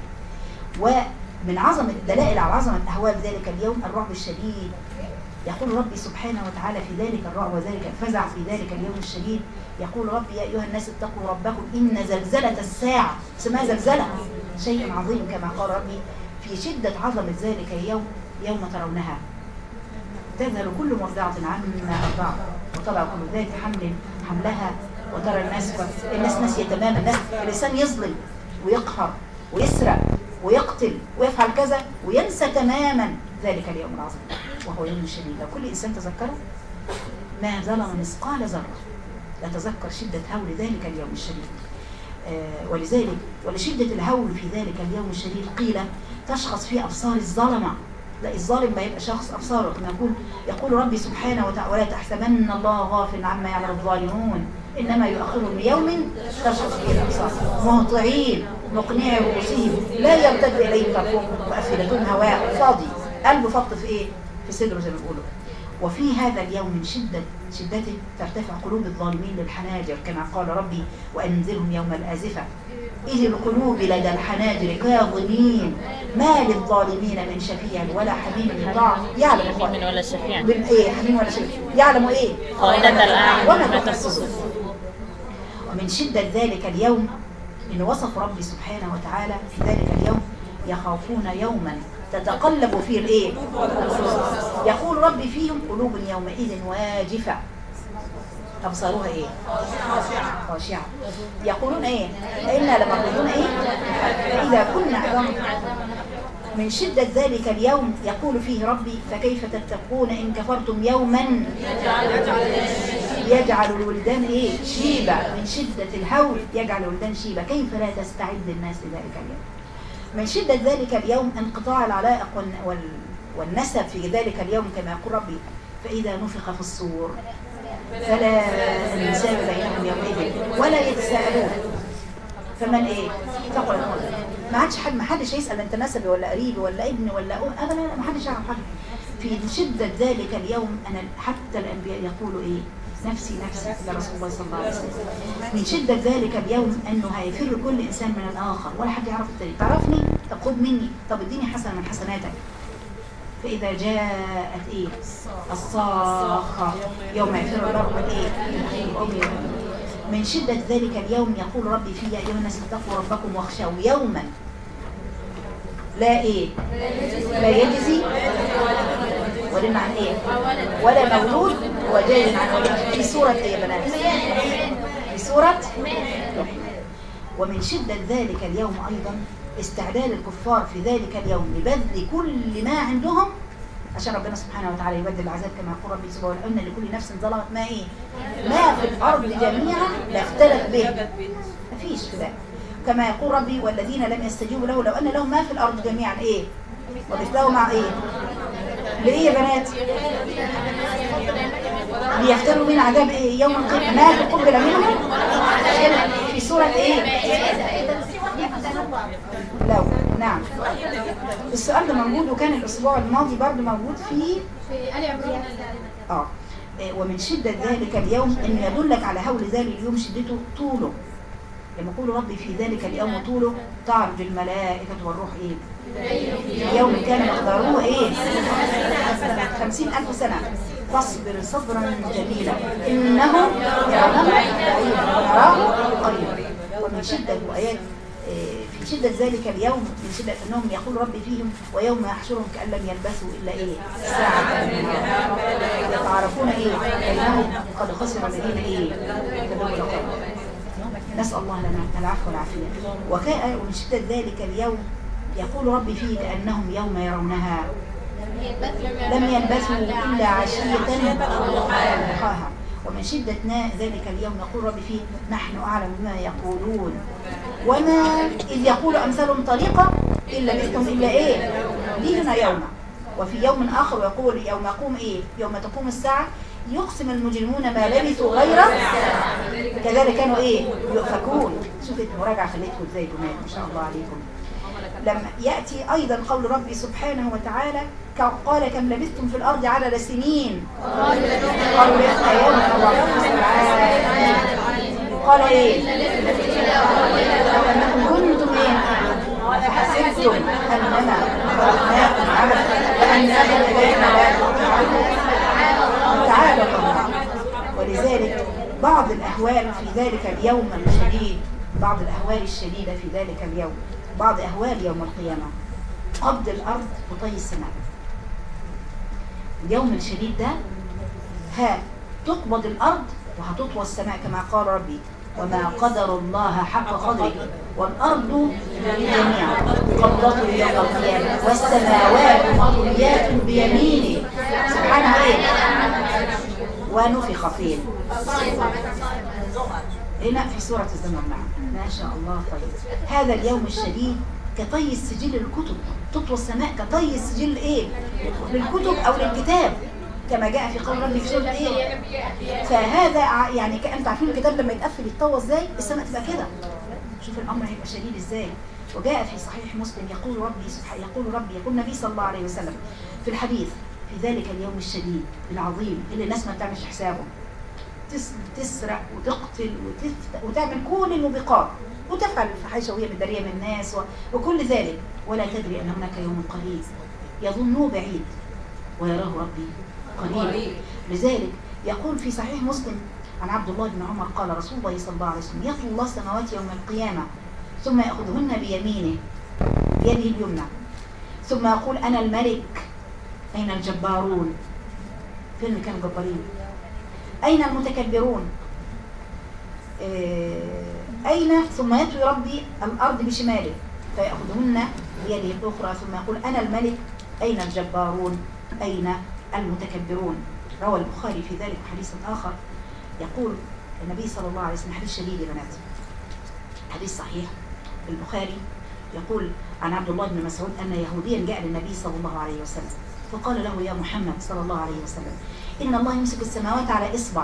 ومن عظمة الدلائل على عظمة أهوال ذلك اليوم الرعب الشديد. يقول ربي سبحانه وتعالى في ذلك الرعب وذلك الفزع في ذلك اليوم الشديد، يقول ربي يا أيها الناس اتقوا ربكم إن زلزلة الساعة، اسمها زلزلة شيء عظيم، كما قال ربي في شدة عظمة ذلك اليوم يوم ترونها تذهل كل مرضعة عما أرضعت وطلع كل ذات حمل حملها وترى الناس ناسية تماما. الناس الإنسان يظلم ويقهر ويسرق ويقتل ويفعل كذا وينسى تماما ذلك اليوم العظيم وهو يوم شديد. لو كل إنسان تذكره ما ظلم مثقال ذرة لتذكر شدة هول ذلك اليوم الشديد. ولذلك ولشدة الهول في ذلك اليوم الشديد قيل تشخص في أبصار الظلمة. لا الظالم ما يبقى شخص أبصاره، كما يقول ربي سبحانه وتعالى ولا تحسبن الله غافل عما يعمل الظالمون إنما يؤخرهم ليوم تشخص فيه الأبصار مهطعين مقنعي رؤوسهم لا يرتد إليهم طرفهم وأفئدتهم هواء فاضي، قلبه فط في إيه؟ في صدره زي ما بيقولوا. وفي هذا اليوم من شدته ترتفع قلوب الظالمين للحناجر كما قال ربي وأنذرهم يوم الآزفة إذ القلوب لدى الحناجر كاظمين ما للظالمين من شفيع ولا حميم يطاع يعلم حميم ولا شفيع إيه حميم ولا شفيع يعلم إيه خائنة الأعين وما تخفي. ومن شدة ذلك اليوم إن وصف ربي سبحانه وتعالى في ذلك اليوم يخافون يوما تتقلب فيه الإيه؟ يقول ربي فيهم قلوب يومئذ واجفة أبصارها إيه؟ خاشعة. يقولون إيه؟ إنا لمردودون إيه؟ فإذا كنا عظام. من شدة ذلك اليوم يقول فيه ربي فكيف تتقون إن كفرتم يوما يجعل الولدان إيه؟ شيبة. من شدة الهول يجعل الولدان شيبة. كيف لا تستعد الناس لذلك اليوم؟ من شدة ذلك اليوم انقطاع العلائق والنسب في ذلك اليوم كما يقول ربي فإذا نفخ في الصور فلا أنساب بينهم يومئذ ولا يتساءلون. فمن ايه؟ ثقل الموت. ما حدش هيسأل انت نسبي ولا قريبي ولا ابني ولا ابدا، ما حدش يعرف حاجه. في شدة ذلك اليوم أنا حتى الأنبياء يقولوا إيه؟ نفسي نفسي لرسول الله صلى الله عليه وسلم. من شدة ذلك اليوم أنه هيفر كل إنسان من الآخر ولا حد يعرف التاني. تعرفني؟ طب خد مني، طب اديني حسنة من حسناتك. فإذا جاءت إيه؟ الصاخة يوم يفر المرء من إيه؟ من شدة ذلك اليوم يقول ربي فيه يا أيها الناس اتقوا ربكم واخشوا يوما لا إيه؟ لا يجزي ولنا عن إيه؟ ولا مولود هو جاي عن ولده. في سورة إيه يا بنات؟ في سورة. ومن شدة ذلك اليوم أيضا استعداد الكفار في ذلك اليوم لبذل كل ما عندهم عشان ربنا سبحانه وتعالى يبدل العذاب كما يقول ربي سبحانه وتعالى لكل نفس ظلمت ما ايه؟ ما في الارض جميعا لافترت به. مفيش في ذلك. كما يقول ربي والذين لم يستجيبوا له لو ان لهم ما في الارض جميعا ايه؟ ومثله مع ايه؟ ليه يا بنات؟ ليفتروا من عذاب ايه؟ يوم القيامه ما تقبل منهم في سوره ايه؟ لو نعم السؤال ده موجود وكان الاسبوع الماضي برضه موجود في آل عمران. ومن شدة ذلك اليوم ان يدلك على هول ذلك اليوم شدته طوله. لما يقول ربي في ذلك اليوم طوله تعرج الملائكة والروح ايه؟ يوم كان مقداره ايه؟ 50,000 سنة. فاصبر صبرا جميلا انهم يرونه بعيد ونراه قريب. ومن شدة وآيات في شدة ذلك اليوم من شدة أنهم يقول ربي فيهم ويوم يحشرهم كأن لم يلبثوا إلا إيه؟ ساعة يتعرفون إيه؟ بينهم قد خسر الذين إيه؟ نسأل الله لنا العفو والعافية. ومن شدة ذلك اليوم يقول ربي فيه كأنهم يوم يرونها لم يلبثوا إلا عشية ضحاها. ومن شدة ذلك اليوم يقول ربي فيه نحن أعلم بما يقولون وما إذ يقول أمثالهم طريقة إلا بثم إلا إيه؟ لينا يوم. وفي يوم آخر يقول يوم يقوم إيه؟ يوم تقوم الساعة يقسم المجرمون ما لبثوا غير كذلك كانوا إيه؟ يؤفكون. شوفت المراجعة خليتكم إزاي كمان ما شاء الله عليكم. لما يأتي أيضا قول ربي سبحانه وتعالى قال كم لبثتم في الأرض عدد سنين قالوا لبثنا يوما أو قال إيه أنكم كنتم إيه فحسبتم أننا خلقناكم عبثا وأنكم إلينا لا ترجعون تعالى الله. ولذلك بعض الأهوال في ذلك اليوم الشديد بعض الأهوال الشديدة في ذلك اليوم بعض أهوال يوم القيامة قبض الأرض وطي السماء. اليوم الشديد ده تقبض الأرض وهتطوى السماء كما قال ربي وما قدر الله حق قدره والأرض جميعا قبضته يوم القيامة والسماوات مطويات بيمينه سبحانه ايه ونفخ فيه هنا في سورة الزمر. نعم ما شاء الله. طيب هذا اليوم الشديد كطي السجل الكتب تطوى السماء كطي السجل ايه للكتب او للكتاب كما جاء في قول ربي في سورة ايه. فهذا يعني انتوا عارفين الكتاب لما يتقفل يتطوى ازاي السماء تبقى كده. شوف الامر هيبقى شديد ازاي. وجاء في صحيح مسلم يقول ربي سبحانه يقول النبي صلى الله عليه وسلم في الحديث في ذلك اليوم الشديد العظيم اللي الناس ما بتعملش حسابه تسرق وتقتل وتعمل كل الموبقات وتفعل الفحاشة وهي مدارية من الناس وكل ذلك ولا تدري أن هناك يوم قريب يظنه بعيد ويراه ربي قريب. لذلك يقول في صحيح مسلم عن عبد الله بن عمر قال رسول الله صلى الله عليه وسلم يطوي الله السماوات يوم القيامة ثم يأخذهن بيمينه بيده اليمنى ثم يقول أنا الملك أين الجبارون؟ فين كانوا جبارين؟ أين المتكبرون؟ أين؟ ثم يطوي ربي الأرض بشماله فيأخذهن بيده الأخرى ثم يقول أنا الملك. أين الجبارون؟ أين المتكبرون؟ روى البخاري في ذلك حديث آخر يقول النبي صلى الله عليه وسلم، حديث شديد يا بنات، حديث صحيح البخاري، يقول عن عبد الله بن مسعود أن يهوديا جاء للنبي صلى الله عليه وسلم فقال له يا محمد صلى الله عليه وسلم إن الله يمسك السماوات على إصبع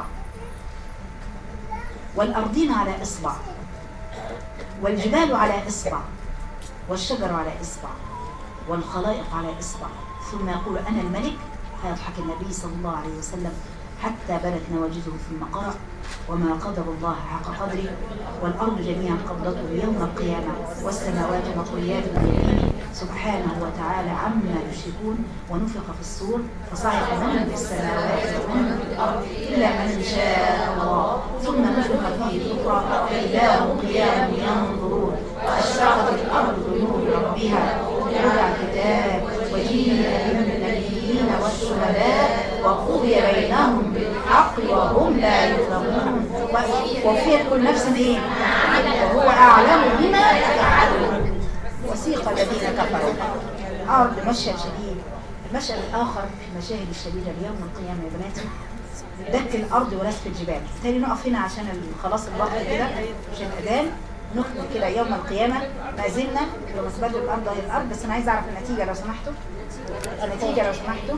والأرضين على إصبع والجبال على إصبع والشجر على إصبع والخلائق على إصبع ثم يقول أنا الملك. فيضحك النبي صلى الله عليه وسلم حتى بدت نواجذه ثم قرأ وما قدر الله حق قدره والأرض جميعا قبضته يوم القيامة والسماوات مطويات بيمينه سبحانه وتعالى عما يشركون. ونفخ في الصور فصعق من في السماوات ومن في الأرض إلا من شاء الله ثم نفخ فيه الأخرى فإذا هم قيام ينظرون وأشرقت الأرض بنور ربها ووضع الكتاب وجيء بالنبيين والشهداء وقضي بينهم بالحق وهم لا يظلمون ووفيت كل نفس ايه؟ وهو اعلم بما يفعلون. وسيق الذين كفروا ارض مشهد شديد. المشهد الاخر في المشاهد الشديده ليوم القيامه يا بناتي دك الارض ورسف الجبال. بالتالي نقف هنا عشان خلاص الوقت كده عشان الاذان نكمل كده يوم القيامه. ما زلنا بمثبت الارض هي الارض، بس انا عايزه اعرف النتيجه لو سمحتوا. النتيجه لو سمحتوا.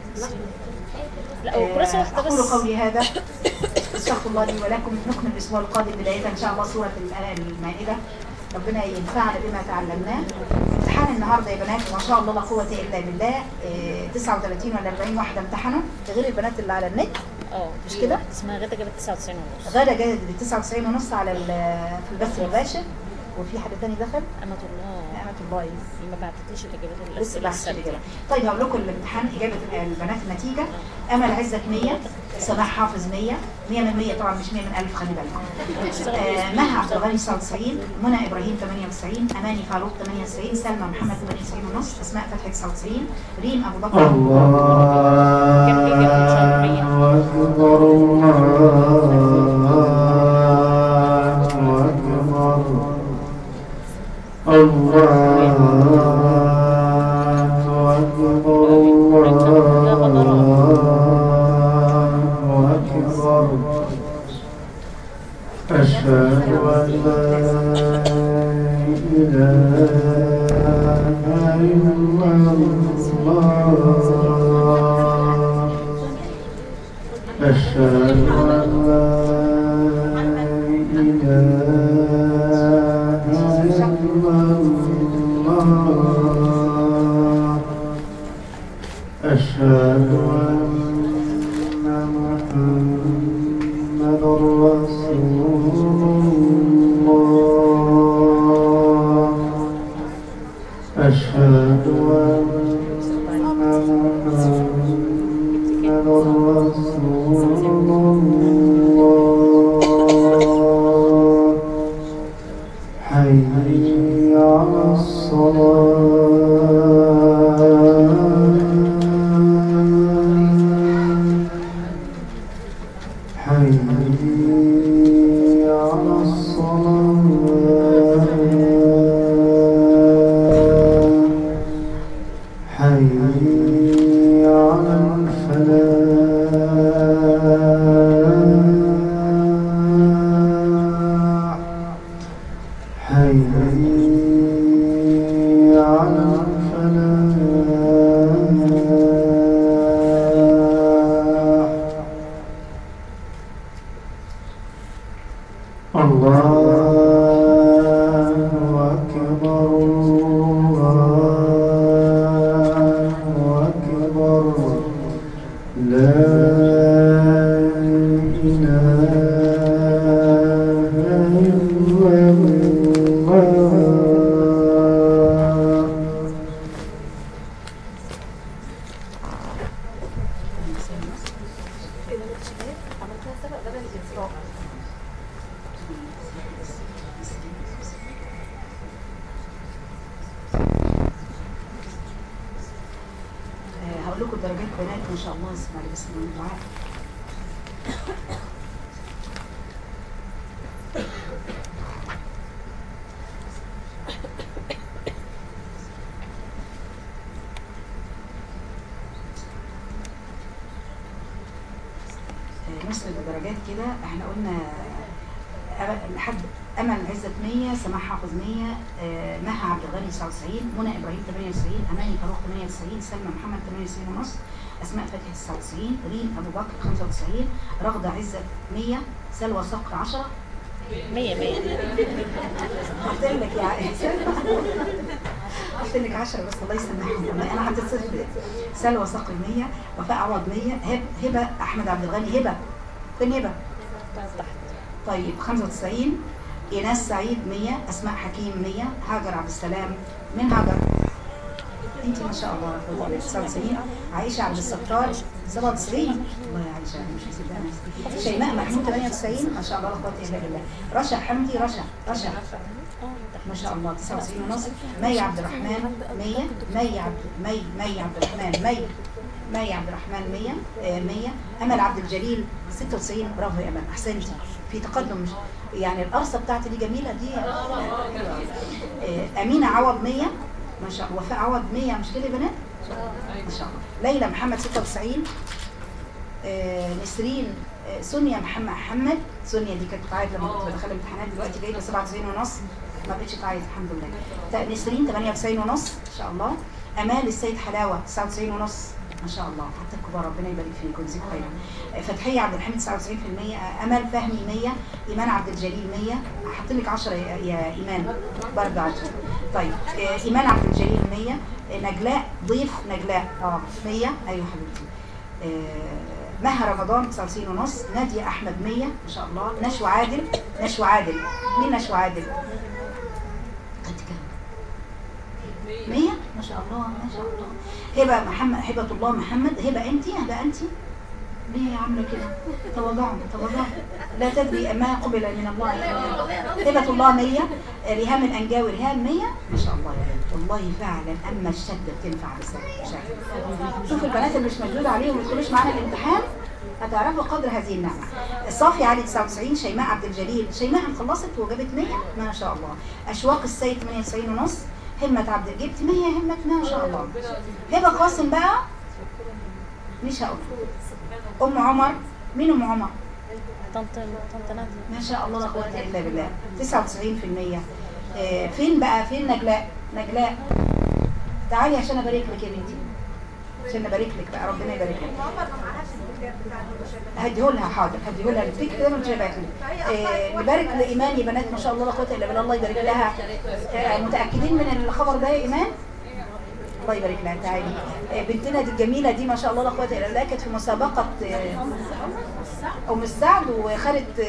لا وكراسة واحدة بس. أقول قولي هذا استغفر الله لي ولكم. نكمل الأسبوع القادم بداية إن شاء الله سورة المائدة. ربنا ينفعنا بما تعلمناه. امتحان النهارده يا بنات ما شاء الله لا قوة إلا بالله 39 ولا 40 واحدة امتحنوا غير البنات اللي على النت. مش كده؟ اسمها غدا جابت 99 ونص. غدا جابت 99 ونص على في البث المباشر. وفي حد تاني دخل؟ أمة الله. أمة الله إيه؟ ما بعتتليش الإجابات لسه بعتت كده. طيب هقول لكم الامتحان إجابة البنات النتيجة. أمل عزك 100، سماح حافظ 100، 100 من 100 طبعا مش 100 من 1000 خلي بالكم. مها عبد الغني 99، منى إبراهيم 98، أماني فاروق 98، سلمى محمد 98 ونص، أسماء فتحي 99، ريم أبو بكر. كم إجابة إن شاء الله؟ أشهد أن لا إله إلا الله أشهد أن لا إله إلا الله أشهد أن محمد رسول الله أشهد أن محمد رسول الله حي على الصلاة حي على الصلاة حي على الفلاح حي على الفلاح. الله أكبر الله أكبر لا إله إلا الله. عملتها سبق بدل الإسراء. هقول لكم درجات بنات ما شاء الله اسمع بس من الدعاء. نسرد الدرجات كده. احنا قلنا لحد امل عزت 100، سماح حافظ 100، مها عبد الغني 99، منى ابراهيم 98، اماني فاروق 98، سلمى محمد 98 ونص، اسماء فتحي 99، ريم ابو بكر 95، رغده عزت 100، سلوى صقر 10. 100 قلت لك يا قلت لك 10 بس الله يسامحهم، انا حطيت صفر. سلوى صقر 100، وفاء عوض 100، هبه احمد عبد الغني. هبه فين هبه؟ طيب 95، ايناس سعيد 100، اسماء حكيم 100، هاجر عبد السلام. من هاجر؟ انت ما شاء الله. 99، عائشه عبد الستار 97، الله يا عائشه مش مصدقه نفسي. شيماء محمود 98، ما شاء الله لا قوه الا بالله. رشا حمدي، رشا ما شاء الله 99 ونص. مي عبد الرحمن 100، مي عبد الرحمن 100. امل عبد الجليل 96. برافو يا امل، احسنتي في تقدم. مش يعني القرصه بتاعتي دي جميله دي. امينه عوض 100 ما شاء الله. وفاء عوض 100 مش كده يا بنات؟ ما شاء الله. ليلى محمد 96. نسرين سونيا محمد. سونيا دي كانت بتعيط لما كنت بدخل الامتحانات، دلوقتي جايبه 97 ونص، ما بقتش تعيط الحمد لله. نسرين 98 ونص ما شاء الله. امال السيد حلاوه 99 ونص ما شاء الله، حتى الكبار ربنا يبارك فيكم ويجزيكم خيرا. فتحيه عبد الحميد 99%. امل فهمي 100. ايمان عبد الجليل 100. هحط لك 10 يا ايمان برضه 10. طيب ايمان عبد الجليل 100. نجلاء ضيف 100. ايوه حبيبتي. مها رمضان 99 ونص. ناديه احمد 100 ما شاء الله. نشوى عادل. مين نشوى عادل؟ قد كام؟ 100 ما شاء الله ما شاء الله. هبه الله محمد. هبه انت ليه عامله كده؟ تواضعوا لا تدري ما قبل من الله. هبه الله 100. ريهام الانجاوي 100 ما شاء الله يا بنت، والله فعلا اما الشده بتنفع بس. شوف البنات اللي مش مجدود عليهم ما يدخلوش معانا الامتحان هتعرفوا قدر هذه النعمه. صافي علي 99. شيماء عبد الجليل. شيماء خلصت وجابت 100 ما شاء الله. اشواق السيد 98 ونص. همة عبد جبت 100. همة ما شاء الله. هبه قاسم بقى مش هقول. ام عمر. مين ام عمر؟ طنط نادية ما شاء الله لا قوه الا بالله 99%. فين نجلاء تعالي عشان ابارك لك يا بنتي، عشان ابارك لك بقى ربنا يبارك لك. هديهولها حاضر، هديهولها الفيك كده من شباب. نبارك لايمان يا بنات ما شاء الله لا قوه الا بالله، الله يبارك لها. متاكدين من الخبر ده يا ايمان؟ الله يبارك لها. تعالي بنتنا دي الجميله دي ما شاء الله لا قوه الا بالله، كانت في مسابقه ام السعد وخدت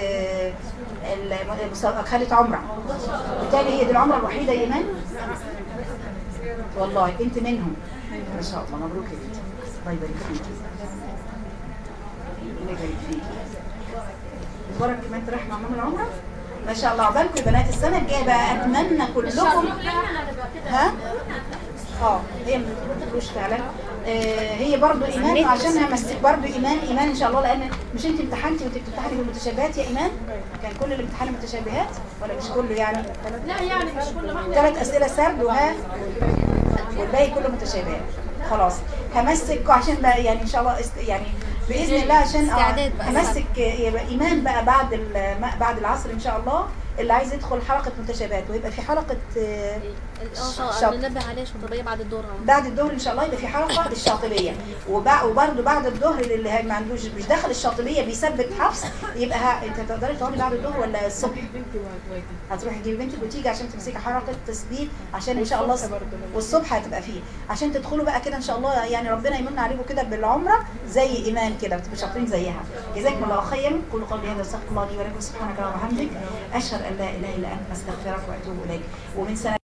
خدت عمره، بالتالي هي دي العمره الوحيده يا ايمان والله انت منهم ما شاء الله. مبروك يا بنتي، الله يبارك فيكي، الله يبارك فيكي. مبارك كمان رايح مع ماما العمره ما شاء الله. عقبالكم يا بنات السنه الجايه بقى اتمنى كلكم. ها هي ما بتقولوش فعلا. هي برضو ايمان عشان همسك برضو ايمان ان شاء الله، لان مش انت امتحنتي وانت بتمتحني بالمتشابهات يا ايمان؟ كان كل الامتحان متشابهات ولا مش كله يعني؟ لا يعني مش كل واحده. 3 اسئله سرد والباقي كله متشابهات. خلاص همسك عشان بقى يعني ان شاء الله يعني باذن الله عشان همسك ايمان بقى بعد العصر ان شاء الله، اللي عايز يدخل حلقه متشابهات ويبقى في حلقه ننبه عليه شاطبيه بعد الظهر. بعد الظهر ان شاء الله يبقى في حلقه للشاطبيه، وبرده بعد الظهر اللي ما عندوش مش داخل الشاطبيه بيثبت حفص، يبقى انت تقدري تقعدي بعد الظهر ولا الصبح؟ هتروحي تجيبي بنتك وتيجي عشان تمسكي حلقه تثبيت عشان ان شاء الله والصبح هتبقى فيه عشان تدخلوا بقى كده ان شاء الله، يعني ربنا يمن عليكم كده بالعمره زي ايمان كده وتبقوا شاطرين زيها. جزاكم الله خيرا. قولوا قولي هذا واستغفر الله لي ولكم سبحانك اللهم وبحمدك اشهد ان لا اله الا انت استغفرك واتوب اليك. ومن سنة